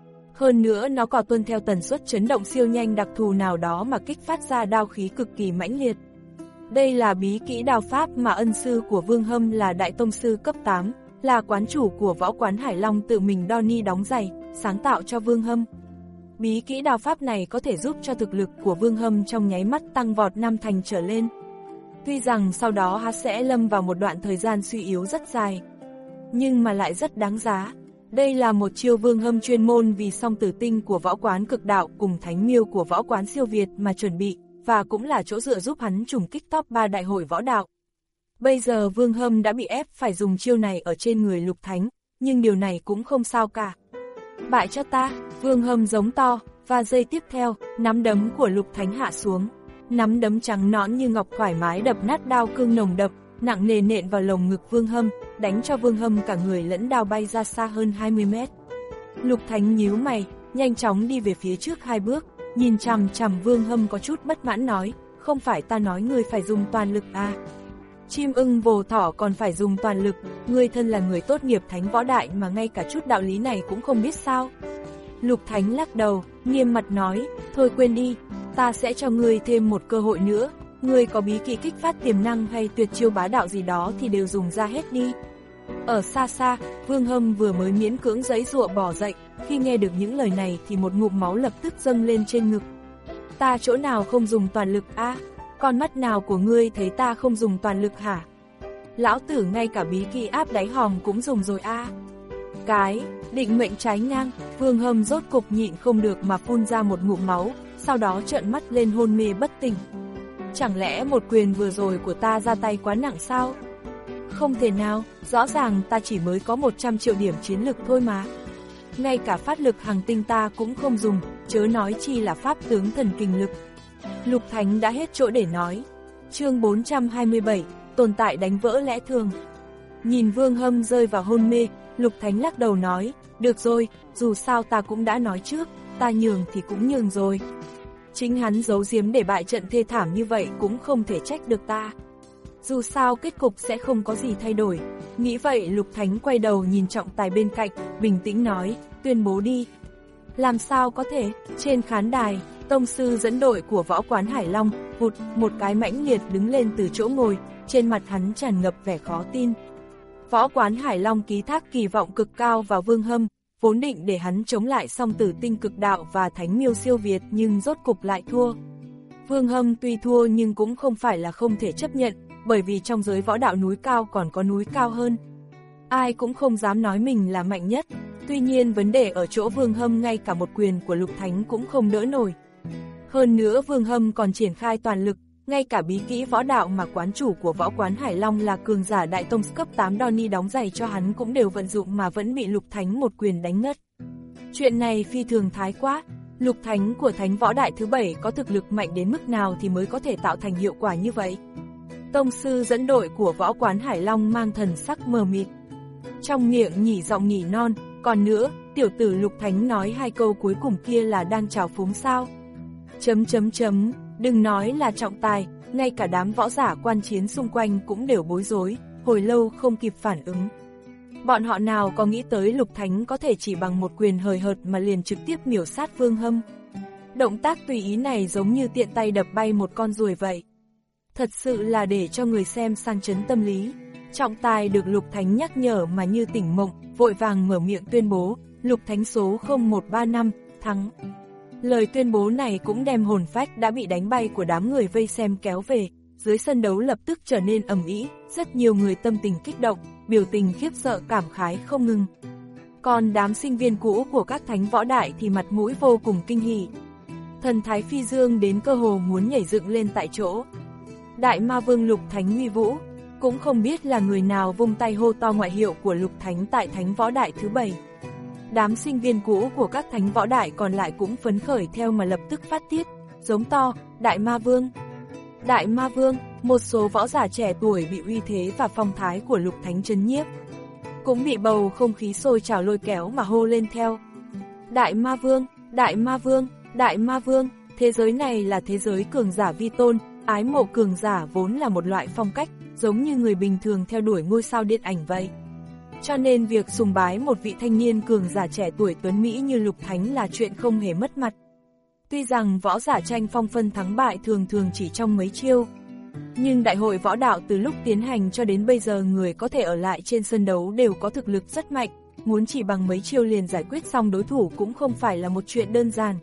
Hơn nữa nó còn tuân theo tần suất chấn động siêu nhanh đặc thù nào đó mà kích phát ra đao khí cực kỳ mãnh liệt. Đây là bí kỹ đao pháp mà ân sư của Vương Hâm là đại tông sư cấp tám, là quán chủ của võ quán Hải Long tự mình đo ni đóng giày, sáng tạo cho Vương Hâm. Bí kỹ đao pháp này có thể giúp cho thực lực của Vương Hâm trong nháy mắt tăng vọt năm thành trở lên. Tuy rằng sau đó hắn sẽ lâm vào một đoạn thời gian suy yếu rất dài, nhưng mà lại rất đáng giá. Đây là một chiêu Vương Hâm chuyên môn vì song tử tinh của võ quán Cực Đạo cùng Thánh Miêu của võ quán Siêu Việt mà chuẩn bị, và cũng là chỗ dựa giúp hắn trùng kích top ba đại hội võ đạo. Bây giờ Vương Hâm đã bị ép phải dùng chiêu này ở trên người Lục Thánh, nhưng điều này cũng không sao cả. Bại cho ta, Vương Hâm giống to, và giây tiếp theo, nắm đấm của Lục Thánh hạ xuống. Nắm đấm trắng nõn như ngọc thoải mái đập nát đao cương nồng đậm, nặng nề nện vào lồng ngực Vương Hâm, đánh cho Vương Hâm cả người lẫn đao bay ra xa hơn hai mươi mét. Lục Thánh nhíu mày, nhanh chóng đi về phía trước hai bước, nhìn chằm chằm Vương Hâm có chút bất mãn nói, không phải ta nói ngươi phải dùng toàn lực à. Chim ưng vồ thỏ còn phải dùng toàn lực, ngươi thân là người tốt nghiệp Thánh Võ Đại mà ngay cả chút đạo lý này cũng không biết sao. Lục Thánh lắc đầu, nghiêm mặt nói, thôi quên đi, ta sẽ cho ngươi thêm một cơ hội nữa, ngươi có bí kỹ kích phát tiềm năng hay tuyệt chiêu bá đạo gì đó thì đều dùng ra hết đi. Ở xa xa, Vương Hâm vừa mới miễn cưỡng giãy giụa bò dậy, khi nghe được những lời này thì một ngụm máu lập tức dâng lên trên ngực. Ta chỗ nào không dùng toàn lực a? À? Con mắt nào của ngươi thấy ta không dùng toàn lực hả? Lão tử ngay cả bí kỹ áp đáy hòm cũng dùng rồi a. À? Cái, định mệnh trái ngang, Vương Hâm rốt cục nhịn không được mà phun ra một ngụm máu, sau đó trợn mắt lên hôn mê bất tỉnh. Chẳng lẽ một quyền vừa rồi của ta ra tay quá nặng sao? Không thể nào, rõ ràng ta chỉ mới có một trăm triệu điểm chiến lực thôi mà. Ngay cả phát lực hàng tinh ta cũng không dùng, chớ nói chi là pháp tướng thần kinh lực. Lục Thánh đã hết chỗ để nói. Chương bốn trăm hai mươi bảy, tồn tại đánh vỡ lẽ thường. Nhìn Vương Hâm rơi vào hôn mê, Lục Thánh lắc đầu nói, được rồi, dù sao ta cũng đã nói trước, ta nhường thì cũng nhường rồi. Chính hắn giấu giếm để bại trận thê thảm như vậy cũng không thể trách được ta. Dù sao kết cục sẽ không có gì thay đổi. Nghĩ vậy Lục Thánh quay đầu nhìn trọng tài bên cạnh, bình tĩnh nói, tuyên bố đi. Làm sao có thể, trên khán đài, tông sư dẫn đội của võ quán Hải Long, vụt, một cái mãnh liệt đứng lên từ chỗ ngồi, trên mặt hắn tràn ngập vẻ khó tin. Võ quán Hải Long ký thác kỳ vọng cực cao vào Vương Hâm, vốn định để hắn chống lại song tử tinh cực đạo và thánh miêu siêu việt nhưng rốt cục lại thua. Vương Hâm tuy thua nhưng cũng không phải là không thể chấp nhận, bởi vì trong giới võ đạo núi cao còn có núi cao hơn. Ai cũng không dám nói mình là mạnh nhất, tuy nhiên vấn đề ở chỗ Vương Hâm ngay cả một quyền của Lục Thánh cũng không đỡ nổi. Hơn nữa Vương Hâm còn triển khai toàn lực, ngay cả bí kỹ võ đạo mà quán chủ của võ quán Hải Long là cường giả đại tông cấp tám Donnie đóng giày cho hắn cũng đều vận dụng mà vẫn bị Lục Thánh một quyền đánh ngất. Chuyện này phi thường thái quá, Lục Thánh của Thánh Võ Đại thứ bảy có thực lực mạnh đến mức nào thì mới có thể tạo thành hiệu quả như vậy. Tông sư dẫn đội của võ quán Hải Long mang thần sắc mờ mịt. Trong miệng nhỉ giọng nhỉ non, còn nữa, tiểu tử Lục Thánh nói hai câu cuối cùng kia là đang trào phúng sao? Chấm chấm chấm, đừng nói là trọng tài, ngay cả đám võ giả quan chiến xung quanh cũng đều bối rối, hồi lâu không kịp phản ứng. Bọn họ nào có nghĩ tới Lục Thánh có thể chỉ bằng một quyền hời hợt mà liền trực tiếp miểu sát Vương Hâm. Động tác tùy ý này giống như tiện tay đập bay một con ruồi vậy. Thật sự là để cho người xem sang chấn tâm lý. Trọng tài được Lục Thánh nhắc nhở mà như tỉnh mộng, vội vàng mở miệng tuyên bố, Lục Thánh số không một ba năm, thắng. Lời tuyên bố này cũng đem hồn phách đã bị đánh bay của đám người vây xem kéo về, dưới sân đấu lập tức trở nên ầm ĩ, rất nhiều người tâm tình kích động, biểu tình khiếp sợ cảm khái không ngừng. Còn đám sinh viên cũ của các thánh võ đại thì mặt mũi vô cùng kinh hỉ. Thần thái phi dương đến cơ hồ muốn nhảy dựng lên tại chỗ. Đại ma vương Lục Thánh uy vũ, cũng không biết là người nào vung tay hô to ngoại hiệu của Lục Thánh tại Thánh Võ Đại thứ bảy. Đám sinh viên cũ của các Thánh Võ Đại còn lại cũng phấn khởi theo mà lập tức phát tiết, giống to, Đại ma vương. Đại ma vương, một số võ giả trẻ tuổi bị uy thế và phong thái của Lục Thánh chấn nhiếp, cũng bị bầu không khí sôi trào lôi kéo mà hô lên theo. Đại ma vương, đại ma vương, đại ma vương, thế giới này là thế giới cường giả vi tôn, ái mộ cường giả vốn là một loại phong cách, giống như người bình thường theo đuổi ngôi sao điện ảnh vậy. Cho nên việc sùng bái một vị thanh niên cường giả trẻ tuổi tuấn Mỹ như Lục Thánh là chuyện không hề mất mặt. Tuy rằng võ giả tranh phong phân thắng bại thường thường chỉ trong mấy chiêu, nhưng đại hội võ đạo từ lúc tiến hành cho đến bây giờ người có thể ở lại trên sân đấu đều có thực lực rất mạnh, muốn chỉ bằng mấy chiêu liền giải quyết xong đối thủ cũng không phải là một chuyện đơn giản.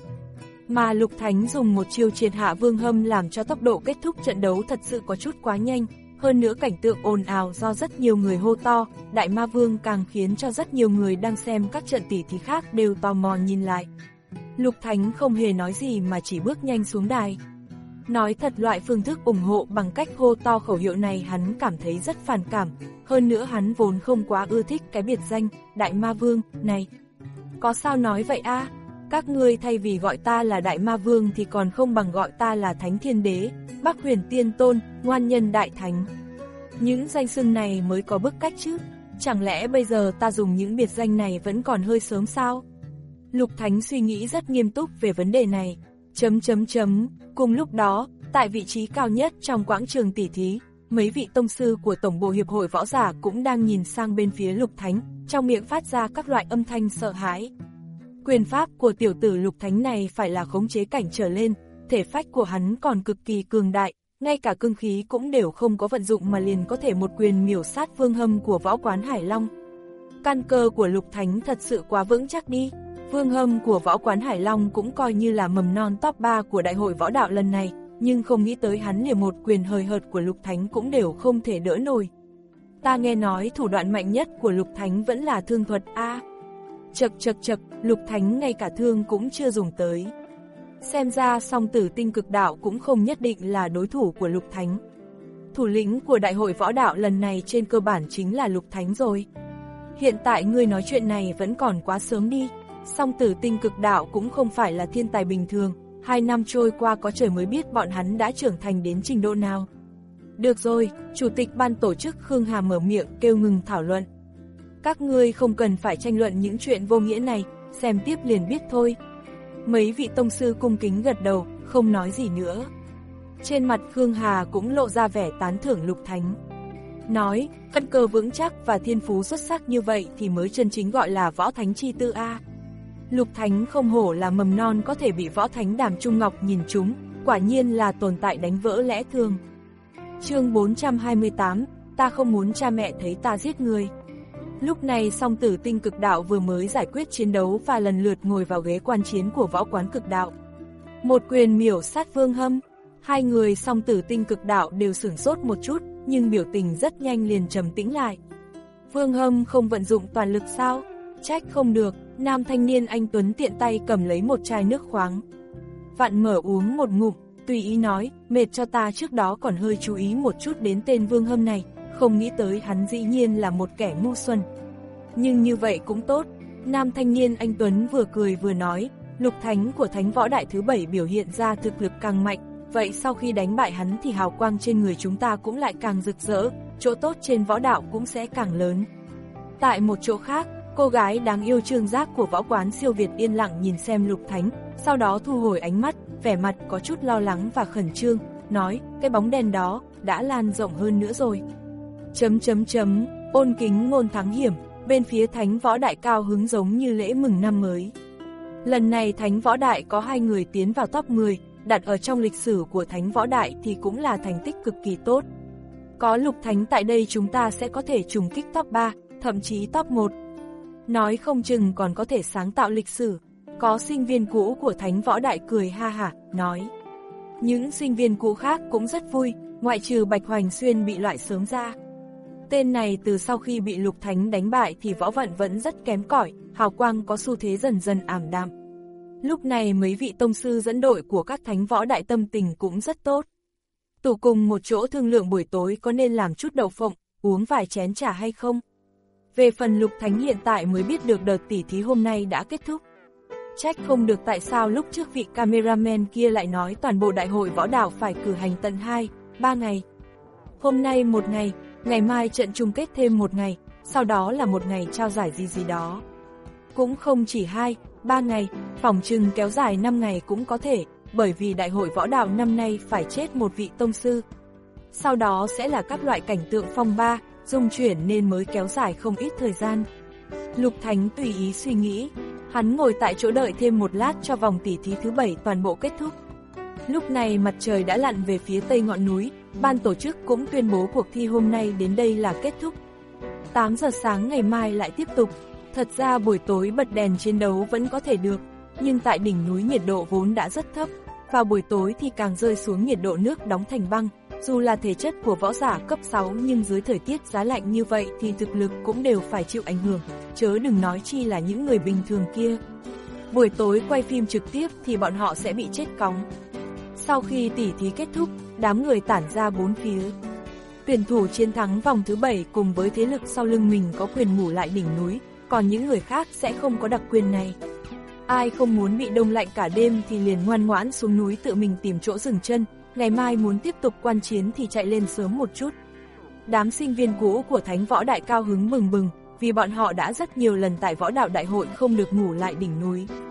Mà Lục Thánh dùng một chiêu triệt hạ Vương Hâm làm cho tốc độ kết thúc trận đấu thật sự có chút quá nhanh, hơn nữa cảnh tượng ồn ào do rất nhiều người hô to, Đại Ma Vương càng khiến cho rất nhiều người đang xem các trận tỉ thí khác đều tò mò nhìn lại. Lục Thánh không hề nói gì mà chỉ bước nhanh xuống đài. Nói thật loại phương thức ủng hộ bằng cách hô to khẩu hiệu này hắn cảm thấy rất phản cảm, hơn nữa hắn vốn không quá ưa thích cái biệt danh, Đại Ma Vương, này. Có sao nói vậy a? À? Các ngươi thay vì gọi ta là Đại Ma Vương thì còn không bằng gọi ta là Thánh Thiên Đế, Bắc Huyền Tiên Tôn, Ngoan Nhân Đại Thánh. Những danh xưng này mới có bức cách chứ, chẳng lẽ bây giờ ta dùng những biệt danh này vẫn còn hơi sớm sao? Lục Thánh suy nghĩ rất nghiêm túc về vấn đề này, Chấm chấm chấm, cùng lúc đó, tại vị trí cao nhất trong quảng trường tỷ thí, mấy vị tông sư của Tổng bộ Hiệp hội Võ giả cũng đang nhìn sang bên phía Lục Thánh, trong miệng phát ra các loại âm thanh sợ hãi. Quyền pháp của tiểu tử Lục Thánh này phải là khống chế cảnh trở lên, thể phách của hắn còn cực kỳ cường đại, ngay cả cương khí cũng đều không có vận dụng mà liền có thể một quyền miểu sát Vương Hâm của võ quán Hải Long. Căn cơ của Lục Thánh thật sự quá vững chắc đi. Vương Hâm của võ quán Hải Long cũng coi như là mầm non top ba của đại hội võ đạo lần này, nhưng không nghĩ tới hắn liền một quyền hời hợt của Lục Thánh cũng đều không thể đỡ nổi. Ta nghe nói thủ đoạn mạnh nhất của Lục Thánh vẫn là thương thuật a. Chậc chậc chậc, Lục Thánh ngay cả thương cũng chưa dùng tới. Xem ra song tử tinh cực đạo cũng không nhất định là đối thủ của Lục Thánh. Thủ lĩnh của đại hội võ đạo lần này trên cơ bản chính là Lục Thánh rồi. Hiện tại ngươi nói chuyện này vẫn còn quá sớm đi. Song tử tinh cực đạo cũng không phải là thiên tài bình thường, hai năm trôi qua có trời mới biết bọn hắn đã trưởng thành đến trình độ nào. Được rồi, chủ tịch ban tổ chức Khương Hà mở miệng kêu ngừng thảo luận. Các ngươi không cần phải tranh luận những chuyện vô nghĩa này, xem tiếp liền biết thôi. Mấy vị tông sư cung kính gật đầu, không nói gì nữa. Trên mặt Khương Hà cũng lộ ra vẻ tán thưởng Lục Thánh. Nói, căn cơ vững chắc và thiên phú xuất sắc như vậy thì mới chân chính gọi là võ thánh chi tư a. Lục Thánh không hổ là mầm non có thể bị võ thánh Đàm Trung Ngọc nhìn trúng, quả nhiên là tồn tại đánh vỡ lẽ thường. Chương bốn trăm hai mươi tám, ta không muốn cha mẹ thấy ta giết người. Lúc này song tử tinh cực đạo vừa mới giải quyết chiến đấu và lần lượt ngồi vào ghế quan chiến của võ quán cực đạo. Một quyền miểu sát Vương Hâm, hai người song tử tinh cực đạo đều sửng sốt một chút, nhưng biểu tình rất nhanh liền trầm tĩnh lại. Vương Hâm không vận dụng toàn lực sao? Trách không được, nam thanh niên anh tuấn tiện tay cầm lấy một chai nước khoáng. Vặn mở uống một ngụm, tùy ý nói, mệt cho ta trước đó còn hơi chú ý một chút đến tên Vương Hâm này, không nghĩ tới hắn dĩ nhiên là một kẻ ngu xuẩn. Nhưng như vậy cũng tốt, nam thanh niên anh tuấn vừa cười vừa nói, Lục Thánh của Thánh Võ Đại thứ bảy biểu hiện ra thực lực càng mạnh, vậy sau khi đánh bại hắn thì hào quang trên người chúng ta cũng lại càng rực rỡ, chỗ tốt trên võ đạo cũng sẽ càng lớn. Tại một chỗ khác, cô gái đáng yêu Trương Giác của võ quán siêu Việt yên lặng nhìn xem Lục Thánh, sau đó thu hồi ánh mắt, vẻ mặt có chút lo lắng và khẩn trương, nói, cái bóng đèn đó đã lan rộng hơn nữa rồi. Chấm chấm chấm, ôn kính ngôn thắng hiểm, bên phía Thánh Võ Đại cao hứng giống như lễ mừng năm mới. Lần này Thánh Võ Đại có hai người tiến vào top mười, đặt ở trong lịch sử của Thánh Võ Đại thì cũng là thành tích cực kỳ tốt. Có Lục Thánh tại đây chúng ta sẽ có thể trùng kích top ba, thậm chí top một. Nói không chừng còn có thể sáng tạo lịch sử. Có sinh viên cũ của Thánh Võ Đại cười ha hả, nói. Những sinh viên cũ khác cũng rất vui, ngoại trừ Bạch Hoành Xuyên bị loại sớm ra. Tên này từ sau khi bị Lục Thánh đánh bại thì võ vận vẫn rất kém cỏi, hào quang có xu thế dần dần ảm đạm. Lúc này mấy vị tông sư dẫn đội của các Thánh Võ Đại tâm tình cũng rất tốt. Tụ cùng một chỗ thương lượng buổi tối có nên làm chút đậu phộng, uống vài chén trà hay không. Về phần Lục Thánh hiện tại mới biết được đợt tỉ thí hôm nay đã kết thúc. Trách không được tại sao lúc trước vị cameraman kia lại nói toàn bộ đại hội võ đạo phải cử hành tận hai, ba ngày. Hôm nay một ngày, ngày mai trận chung kết thêm một ngày, sau đó là một ngày trao giải gì gì đó. Cũng không chỉ hai, ba ngày, phỏng chừng kéo dài năm ngày cũng có thể, bởi vì đại hội võ đạo năm nay phải chết một vị tông sư. Sau đó sẽ là các loại cảnh tượng phong ba, dung chuyển nên mới kéo dài không ít thời gian. Lục Thánh tùy ý suy nghĩ, hắn ngồi tại chỗ đợi thêm một lát cho vòng tỉ thí thứ bảy toàn bộ kết thúc. Lúc này mặt trời đã lặn về phía tây ngọn núi, ban tổ chức cũng tuyên bố cuộc thi hôm nay đến đây là kết thúc. tám giờ sáng ngày mai lại tiếp tục. Thật ra buổi tối bật đèn chiến đấu vẫn có thể được, nhưng tại đỉnh núi nhiệt độ vốn đã rất thấp, vào buổi tối thì càng rơi xuống nhiệt độ nước đóng thành băng. Dù là thể chất của võ giả cấp sáu nhưng dưới thời tiết giá lạnh như vậy thì thực lực cũng đều phải chịu ảnh hưởng, chớ đừng nói chi là những người bình thường kia. Buổi tối quay phim trực tiếp thì bọn họ sẽ bị chết cóng. Sau khi tỉ thí kết thúc, đám người tản ra bốn phía. Tuyển thủ chiến thắng vòng thứ bảy cùng với thế lực sau lưng mình có quyền ngủ lại đỉnh núi, còn những người khác sẽ không có đặc quyền này. Ai không muốn bị đông lạnh cả đêm thì liền ngoan ngoãn xuống núi tự mình tìm chỗ dừng chân, ngày mai muốn tiếp tục quan chiến thì chạy lên sớm một chút. Đám sinh viên cũ của Thánh Võ Đại cao hứng bừng bừng, vì bọn họ đã rất nhiều lần tại võ đạo đại hội không được ngủ lại đỉnh núi.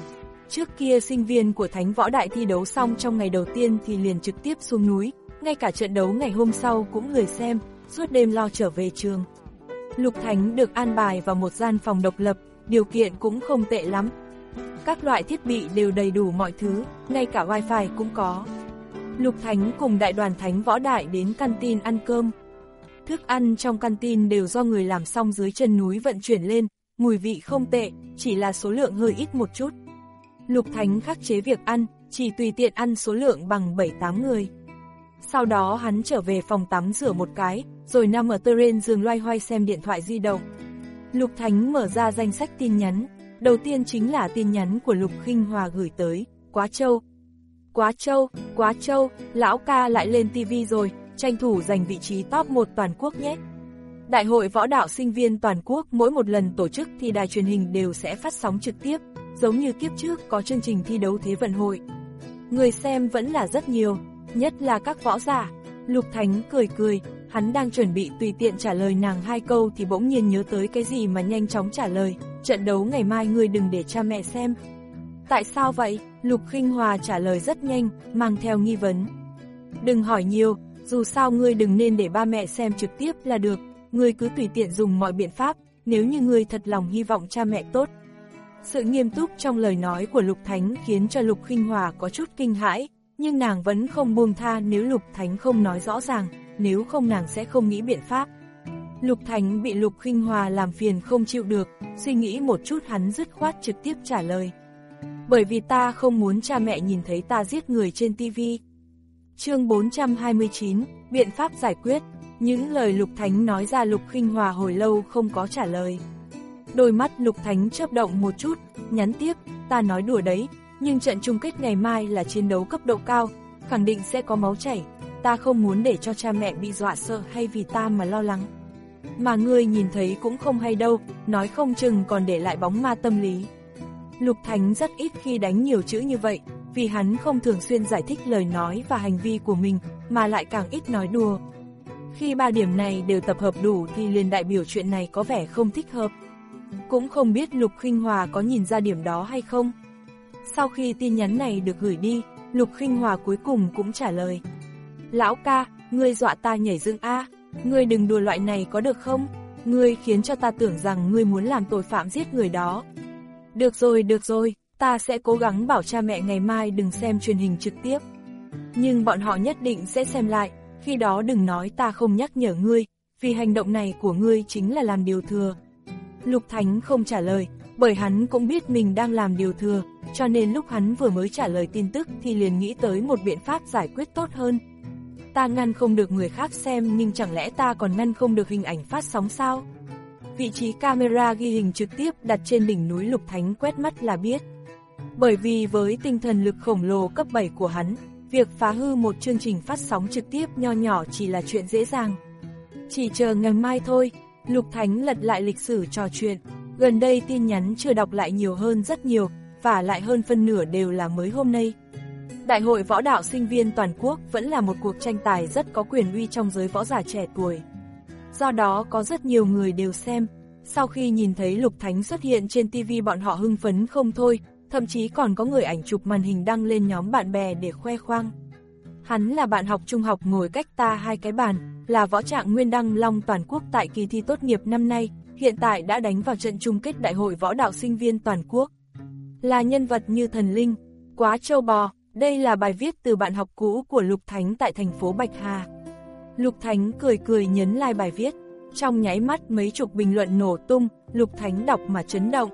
Trước kia sinh viên của Thánh Võ Đại thi đấu xong trong ngày đầu tiên thì liền trực tiếp xuống núi, ngay cả trận đấu ngày hôm sau cũng lười xem, suốt đêm lo trở về trường. Lục Thánh được an bài vào một gian phòng độc lập, điều kiện cũng không tệ lắm. Các loại thiết bị đều đầy đủ mọi thứ, ngay cả wifi cũng có. Lục Thánh cùng đại đoàn Thánh Võ Đại đến canteen ăn cơm. Thức ăn trong canteen đều do người làm xong dưới chân núi vận chuyển lên, mùi vị không tệ, chỉ là số lượng hơi ít một chút. Lục Thánh khắc chế việc ăn, chỉ tùy tiện ăn số lượng bằng bảy tám người. Sau đó hắn trở về phòng tắm rửa một cái, rồi nằm ở terrain giường loay hoay xem điện thoại di động. Lục Thánh mở ra danh sách tin nhắn, đầu tiên chính là tin nhắn của Lục Khinh Hòa gửi tới, quá trâu. Quá trâu, quá trâu, lão ca lại lên tivi rồi, tranh thủ giành vị trí top một toàn quốc nhé. Đại hội võ đạo sinh viên toàn quốc mỗi một lần tổ chức thì đài truyền hình đều sẽ phát sóng trực tiếp, giống như kiếp trước có chương trình thi đấu Thế vận hội. Người xem vẫn là rất nhiều, nhất là các võ giả. Lục Thánh cười cười, hắn đang chuẩn bị tùy tiện trả lời nàng hai câu thì bỗng nhiên nhớ tới cái gì mà nhanh chóng trả lời, trận đấu ngày mai ngươi đừng để cha mẹ xem. Tại sao vậy? Lục Khinh Hòa trả lời rất nhanh, mang theo nghi vấn. Đừng hỏi nhiều, dù sao ngươi đừng nên để ba mẹ xem trực tiếp là được, ngươi cứ tùy tiện dùng mọi biện pháp, nếu như ngươi thật lòng hy vọng cha mẹ tốt. Sự nghiêm túc trong lời nói của Lục Thánh khiến cho Lục Khinh Hòa có chút kinh hãi, nhưng nàng vẫn không buông tha nếu Lục Thánh không nói rõ ràng, nếu không nàng sẽ không nghĩ biện pháp. Lục Thánh bị Lục Khinh Hòa làm phiền không chịu được, suy nghĩ một chút hắn dứt khoát trực tiếp trả lời. Bởi vì ta không muốn cha mẹ nhìn thấy ta giết người trên tivi. Chương bốn trăm hai mươi chín, biện pháp giải quyết. Những lời Lục Thánh nói ra Lục Khinh Hòa hồi lâu không có trả lời. Đôi mắt Lục Thánh chớp động một chút, nhắn tiếp, ta nói đùa đấy, nhưng trận chung kết ngày mai là chiến đấu cấp độ cao, khẳng định sẽ có máu chảy, ta không muốn để cho cha mẹ bị dọa sợ hay vì ta mà lo lắng. Mà ngươi nhìn thấy cũng không hay đâu, nói không chừng còn để lại bóng ma tâm lý. Lục Thánh rất ít khi đánh nhiều chữ như vậy, vì hắn không thường xuyên giải thích lời nói và hành vi của mình, mà lại càng ít nói đùa. Khi ba điểm này đều tập hợp đủ thì liền đại biểu chuyện này có vẻ không thích hợp. Cũng không biết Lục Khinh Hòa có nhìn ra điểm đó hay không. Sau khi tin nhắn này được gửi đi, Lục Khinh Hòa cuối cùng cũng trả lời. Lão ca, ngươi dọa ta nhảy dựng a, ngươi đừng đùa loại này có được không? Ngươi khiến cho ta tưởng rằng ngươi muốn làm tội phạm giết người đó. Được rồi, được rồi, ta sẽ cố gắng bảo cha mẹ ngày mai đừng xem truyền hình trực tiếp. Nhưng bọn họ nhất định sẽ xem lại, khi đó đừng nói ta không nhắc nhở ngươi, vì hành động này của ngươi chính là làm điều thừa. Lục Thánh không trả lời, bởi hắn cũng biết mình đang làm điều thừa, cho nên lúc hắn vừa mới trả lời tin tức thì liền nghĩ tới một biện pháp giải quyết tốt hơn. Ta ngăn không được người khác xem nhưng chẳng lẽ ta còn ngăn không được hình ảnh phát sóng sao? Vị trí camera ghi hình trực tiếp đặt trên đỉnh núi Lục Thánh quét mắt là biết. Bởi vì với tinh thần lực khổng lồ cấp bảy của hắn, việc phá hư một chương trình phát sóng trực tiếp nho nhỏ chỉ là chuyện dễ dàng. Chỉ chờ ngày mai thôi. Lục Thánh lật lại lịch sử trò chuyện, gần đây tin nhắn chưa đọc lại nhiều hơn rất nhiều, và lại hơn phân nửa đều là mới hôm nay. Đại hội võ đạo sinh viên toàn quốc vẫn là một cuộc tranh tài rất có quyền uy trong giới võ giả trẻ tuổi. Do đó có rất nhiều người đều xem, sau khi nhìn thấy Lục Thánh xuất hiện trên tivi bọn họ hưng phấn không thôi, thậm chí còn có người ảnh chụp màn hình đăng lên nhóm bạn bè để khoe khoang. Hắn là bạn học trung học ngồi cách ta hai cái bàn, là võ trạng nguyên đăng long toàn quốc tại kỳ thi tốt nghiệp năm nay, hiện tại đã đánh vào trận chung kết đại hội võ đạo sinh viên toàn quốc. Là nhân vật như thần linh, quá trâu bò, đây là bài viết từ bạn học cũ của Lục Thánh tại thành phố Bạch Hà. Lục Thánh cười cười nhấn like bài viết, trong nháy mắt mấy chục bình luận nổ tung, Lục Thánh đọc mà chấn động.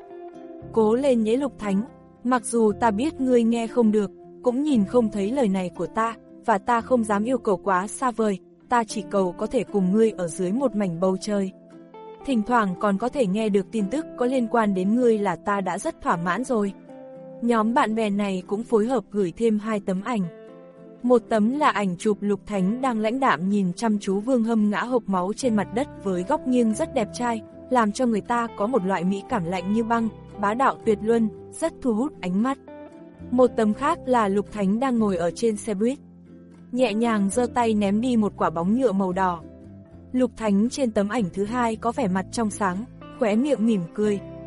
Cố lên nhé Lục Thánh, mặc dù ta biết ngươi nghe không được, cũng nhìn không thấy lời này của ta, và ta không dám yêu cầu quá xa vời, ta chỉ cầu có thể cùng ngươi ở dưới một mảnh bầu trời. Thỉnh thoảng còn có thể nghe được tin tức có liên quan đến ngươi là ta đã rất thỏa mãn rồi. Nhóm bạn bè này cũng phối hợp gửi thêm hai tấm ảnh. Một tấm là ảnh chụp Lục Thánh đang lãnh đạm nhìn chăm chú Vương Hâm ngã hộc máu trên mặt đất với góc nghiêng rất đẹp trai, làm cho người ta có một loại mỹ cảm lạnh như băng, bá đạo tuyệt luân, rất thu hút ánh mắt. Một tấm khác là Lục Thánh đang ngồi ở trên xe buýt, nhẹ nhàng giơ tay ném đi một quả bóng nhựa màu đỏ. Lục Thánh trên tấm ảnh thứ hai có vẻ mặt trong sáng, khóe miệng mỉm cười,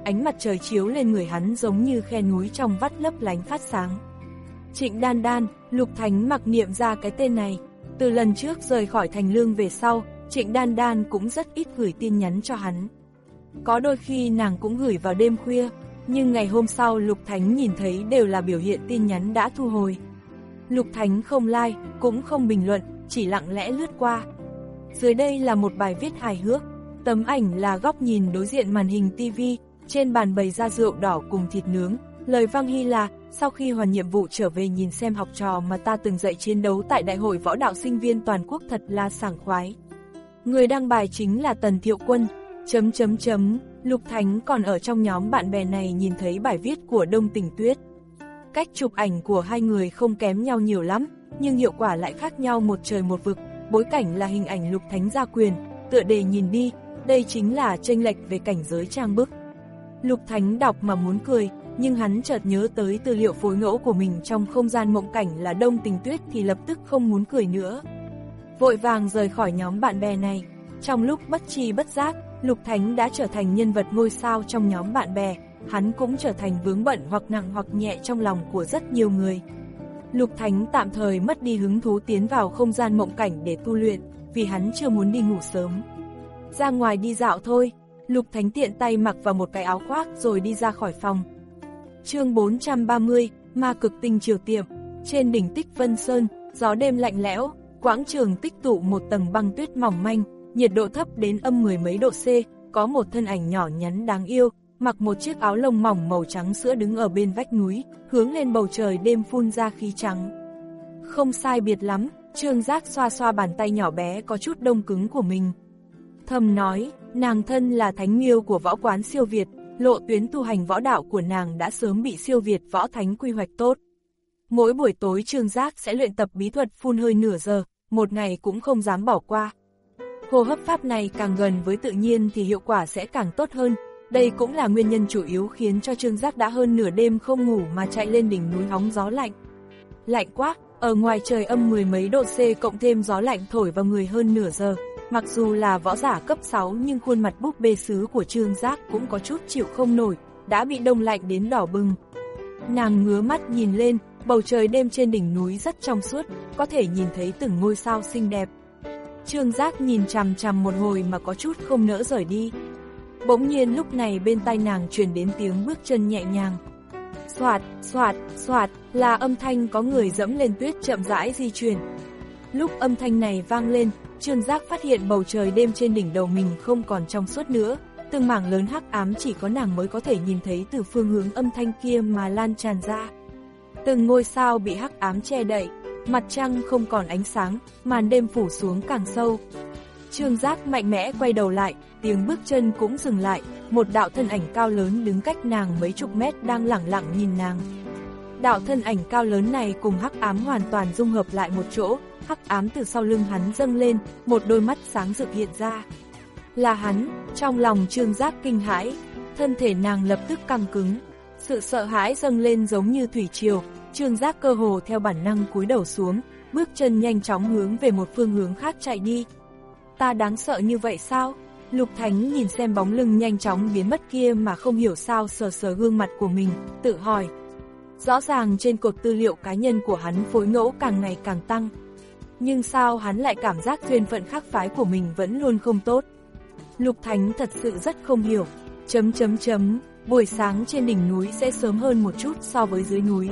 ánh mặt trời chiếu lên người hắn giống như khe núi trong vắt lấp lánh phát sáng. Trịnh Đan Đan, Lục Thánh mặc niệm ra cái tên này. Từ lần trước rời khỏi Thành Lương về sau, Trịnh Đan Đan cũng rất ít gửi tin nhắn cho hắn. Có đôi khi nàng cũng gửi vào đêm khuya, nhưng ngày hôm sau Lục Thánh nhìn thấy đều là biểu hiện tin nhắn đã thu hồi. Lục Thánh không like, cũng không bình luận, chỉ lặng lẽ lướt qua. Dưới đây là một bài viết hài hước. Tấm ảnh là góc nhìn đối diện màn hình ti vi, trên bàn bày ra rượu đỏ cùng thịt nướng. Lời vang hy là, sau khi hoàn nhiệm vụ trở về nhìn xem học trò mà ta từng dạy chiến đấu tại Đại hội Võ đạo Sinh viên Toàn quốc thật là sảng khoái. Người đăng bài chính là Tần Thiệu Quân. Chấm chấm chấm, Lục Thánh còn ở trong nhóm bạn bè này nhìn thấy bài viết của Đông Tình Tuyết. Cách chụp ảnh của hai người không kém nhau nhiều lắm, nhưng hiệu quả lại khác nhau một trời một vực. Bối cảnh là hình ảnh Lục Thánh gia quyền, tựa đề nhìn đi, đây chính là chênh lệch về cảnh giới trang bức. Lục Thánh đọc mà muốn cười, nhưng hắn chợt nhớ tới tư liệu phối ngẫu của mình trong không gian mộng cảnh là Đông Tình Tuyết thì lập tức không muốn cười nữa. Vội vàng rời khỏi nhóm bạn bè này. Trong lúc bất tri bất giác, Lục Thánh đã trở thành nhân vật ngôi sao trong nhóm bạn bè, hắn cũng trở thành vướng bận hoặc nặng hoặc nhẹ trong lòng của rất nhiều người. Lục Thánh tạm thời mất đi hứng thú tiến vào không gian mộng cảnh để tu luyện, vì hắn chưa muốn đi ngủ sớm. Ra ngoài đi dạo thôi, Lục Thánh tiện tay mặc vào một cái áo khoác rồi đi ra khỏi phòng. Chương bốn trăm ba mươi, Ma Cực Tinh Triều Tiệm. Trên đỉnh Tích Vân Sơn, gió đêm lạnh lẽo, quảng trường tích tụ một tầng băng tuyết mỏng manh, nhiệt độ thấp đến âm mười mấy độ C, có một thân ảnh nhỏ nhắn đáng yêu, mặc một chiếc áo lông mỏng màu trắng sữa đứng ở bên vách núi, hướng lên bầu trời đêm phun ra khí trắng. Không sai biệt lắm, Trương Giác xoa xoa bàn tay nhỏ bé có chút đông cứng của mình. Thầm nói, nàng thân là thánh nghiêu của võ quán siêu Việt, lộ tuyến tu hành võ đạo của nàng đã sớm bị siêu Việt võ thánh quy hoạch tốt. Mỗi buổi tối Trương Giác sẽ luyện tập bí thuật phun hơi nửa giờ, một ngày cũng không dám bỏ qua. Hô hấp pháp này càng gần với tự nhiên thì hiệu quả sẽ càng tốt hơn. Đây cũng là nguyên nhân chủ yếu khiến cho Trương Giác đã hơn nửa đêm không ngủ mà chạy lên đỉnh núi hóng gió lạnh. Lạnh quá, ở ngoài trời âm mười mấy độ C cộng thêm gió lạnh thổi vào người hơn nửa giờ. Mặc dù là võ giả cấp sáu nhưng khuôn mặt búp bê sứ của Trương Giác cũng có chút chịu không nổi, đã bị đông lạnh đến đỏ bừng. Nàng ngứa mắt nhìn lên, bầu trời đêm trên đỉnh núi rất trong suốt, có thể nhìn thấy từng ngôi sao xinh đẹp. Trương Giác nhìn chằm chằm một hồi mà có chút không nỡ rời đi. Bỗng nhiên lúc này bên tai nàng truyền đến tiếng bước chân nhẹ nhàng. Xoạt, xoạt, xoạt, là âm thanh có người dẫm lên tuyết chậm rãi di chuyển. Lúc âm thanh này vang lên, Trương Giác phát hiện bầu trời đêm trên đỉnh đầu mình không còn trong suốt nữa, từng mảng lớn hắc ám chỉ có nàng mới có thể nhìn thấy từ phương hướng âm thanh kia mà lan tràn ra. Từng ngôi sao bị hắc ám che đậy, mặt trăng không còn ánh sáng, màn đêm phủ xuống càng sâu. Trương Giác mạnh mẽ quay đầu lại, tiếng bước chân cũng dừng lại, một đạo thân ảnh cao lớn đứng cách nàng mấy chục mét đang lẳng lặng nhìn nàng. Đạo thân ảnh cao lớn này cùng hắc ám hoàn toàn dung hợp lại một chỗ, hắc ám từ sau lưng hắn dâng lên, một đôi mắt sáng rực hiện ra. Là hắn, trong lòng Trương Giác kinh hãi, thân thể nàng lập tức căng cứng, sự sợ hãi dâng lên giống như thủy triều, Trương Giác cơ hồ theo bản năng cúi đầu xuống, bước chân nhanh chóng hướng về một phương hướng khác chạy đi. Ta đáng sợ như vậy sao? Lục Thánh nhìn xem bóng lưng nhanh chóng biến mất kia mà không hiểu sao sờ sờ gương mặt của mình, tự hỏi. Rõ ràng trên cột tư liệu cá nhân của hắn phối ngẫu càng ngày càng tăng. Nhưng sao hắn lại cảm giác duyên phận khác phái của mình vẫn luôn không tốt? Lục Thánh thật sự rất không hiểu. Chấm chấm chấm, buổi sáng trên đỉnh núi sẽ sớm hơn một chút so với dưới núi.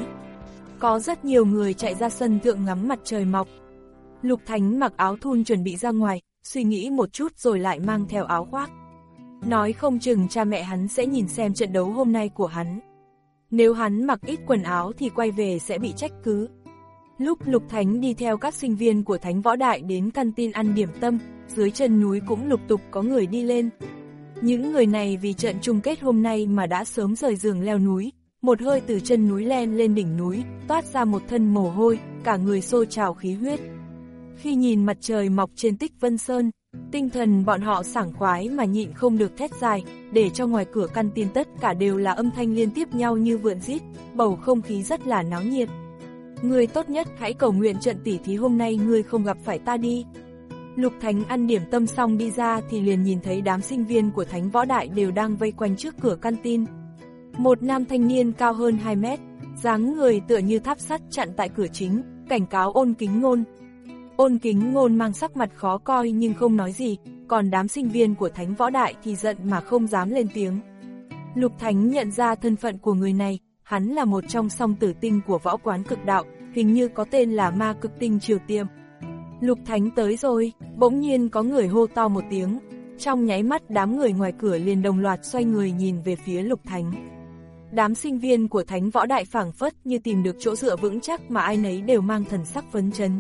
Có rất nhiều người chạy ra sân thượng ngắm mặt trời mọc. Lục Thánh mặc áo thun chuẩn bị ra ngoài, suy nghĩ một chút rồi lại mang theo áo khoác. Nói không chừng cha mẹ hắn sẽ nhìn xem trận đấu hôm nay của hắn. Nếu hắn mặc ít quần áo thì quay về sẽ bị trách cứ. Lúc Lục Thánh đi theo các sinh viên của Thánh Võ Đại đến canteen ăn điểm tâm, dưới chân núi cũng lục tục có người đi lên. Những người này vì trận chung kết hôm nay mà đã sớm rời giường leo núi, một hơi từ chân núi len lên đỉnh núi, toát ra một thân mồ hôi, cả người sôi trào khí huyết. Khi nhìn mặt trời mọc trên Tích Vân Sơn, tinh thần bọn họ sảng khoái mà nhịn không được thét dài, để cho ngoài cửa canteen tất cả đều là âm thanh liên tiếp nhau như vượn rít, bầu không khí rất là náo nhiệt. Ngươi tốt nhất hãy cầu nguyện trận tỉ thí hôm nay ngươi không gặp phải ta đi. Lục Thánh ăn điểm tâm xong đi ra thì liền nhìn thấy đám sinh viên của Thánh Võ Đại đều đang vây quanh trước cửa canteen. Một nam thanh niên cao hơn hai mét, dáng người tựa như tháp sắt chặn tại cửa chính, cảnh cáo Ôn Kính Ngôn. Ôn Kính Ngôn mang sắc mặt khó coi nhưng không nói gì, còn đám sinh viên của Thánh Võ Đại thì giận mà không dám lên tiếng. Lục Thánh nhận ra thân phận của người này, hắn là một trong song tử tinh của võ quán cực đạo, hình như có tên là Ma Cực Tinh Triều Tiệm. Lục Thánh tới rồi, bỗng nhiên có người hô to một tiếng, trong nháy mắt đám người ngoài cửa liền đồng loạt xoay người nhìn về phía Lục Thánh. Đám sinh viên của Thánh Võ Đại phảng phất như tìm được chỗ dựa vững chắc mà ai nấy đều mang thần sắc phấn chấn.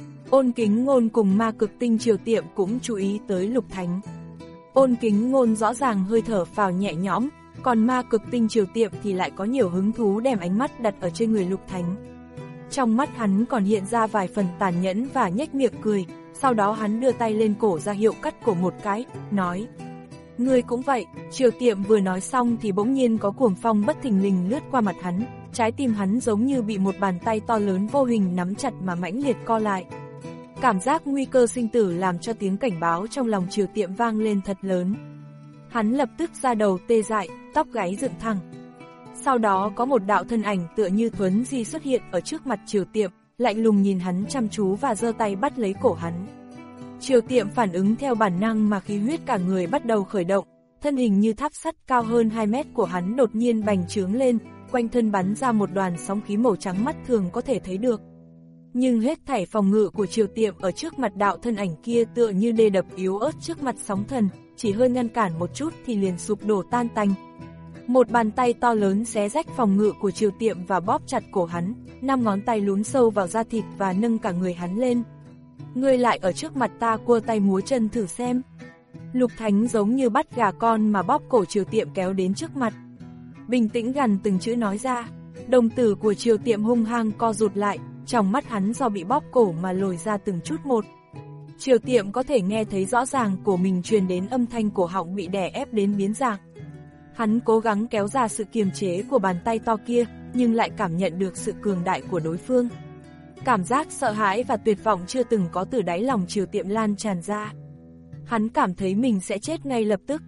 Ôn Kính Ngôn cùng Ma Cực Tinh Triều Tiệm cũng chú ý tới Lục Thánh. Ôn Kính Ngôn rõ ràng hơi thở phào nhẹ nhõm, còn Ma Cực Tinh Triều Tiệm thì lại có nhiều hứng thú đem ánh mắt đặt ở trên người Lục Thánh. Trong mắt hắn còn hiện ra vài phần tàn nhẫn và nhếch miệng cười, sau đó hắn đưa tay lên cổ ra hiệu cắt cổ một cái, nói: "Ngươi cũng vậy." Triều Tiệm vừa nói xong thì bỗng nhiên có cuồng phong bất thình lình lướt qua mặt hắn, trái tim hắn giống như bị một bàn tay to lớn vô hình nắm chặt mà mãnh liệt co lại. Cảm giác nguy cơ sinh tử làm cho tiếng cảnh báo trong lòng Triều Tiệm vang lên thật lớn. Hắn lập tức da đầu tê dại, tóc gáy dựng thẳng. Sau đó có một đạo thân ảnh tựa như thuấn di xuất hiện ở trước mặt Triều Tiệm, lạnh lùng nhìn hắn chăm chú và giơ tay bắt lấy cổ hắn. Triều Tiệm phản ứng theo bản năng mà khí huyết cả người bắt đầu khởi động, thân hình như tháp sắt cao hơn hai mét của hắn đột nhiên bành trướng lên, quanh thân bắn ra một đoàn sóng khí màu trắng mắt thường có thể thấy được. Nhưng hết thảy phòng ngự của Triều Tiệm ở trước mặt đạo thân ảnh kia tựa như đê đập yếu ớt trước mặt sóng thần, chỉ hơi ngăn cản một chút thì liền sụp đổ tan tành. Một bàn tay to lớn xé rách phòng ngự của Triều Tiệm và bóp chặt cổ hắn, năm ngón tay lún sâu vào da thịt và nâng cả người hắn lên. "Ngươi lại ở trước mặt ta cua tay múa chân thử xem." Lục Thánh giống như bắt gà con mà bóp cổ Triều Tiệm kéo đến trước mặt. Bình tĩnh gằn từng chữ nói ra, đồng tử của Triều Tiệm hung hăng co rụt lại, trong mắt hắn do bị bóp cổ mà lồi ra từng chút một. Triều Tiệm có thể nghe thấy rõ ràng cổ mình truyền đến âm thanh cổ họng bị đè ép đến biến dạng. Hắn cố gắng kéo ra sự kiềm chế của bàn tay to kia, nhưng lại cảm nhận được sự cường đại của đối phương. Cảm giác sợ hãi và tuyệt vọng chưa từng có từ đáy lòng Triều Tiệm lan tràn ra. Hắn cảm thấy mình sẽ chết ngay lập tức.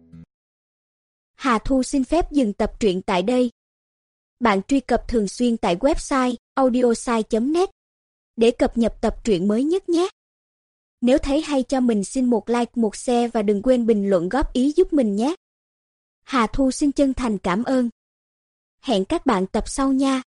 Hà Thu xin phép dừng tập truyện tại đây. Bạn truy cập thường xuyên tại website audiosai chấm net để cập nhật tập truyện mới nhất nhé. Nếu thấy hay cho mình xin một like, một share và đừng quên bình luận góp ý giúp mình nhé. Hà Thu xin chân thành cảm ơn. Hẹn các bạn tập sau nha.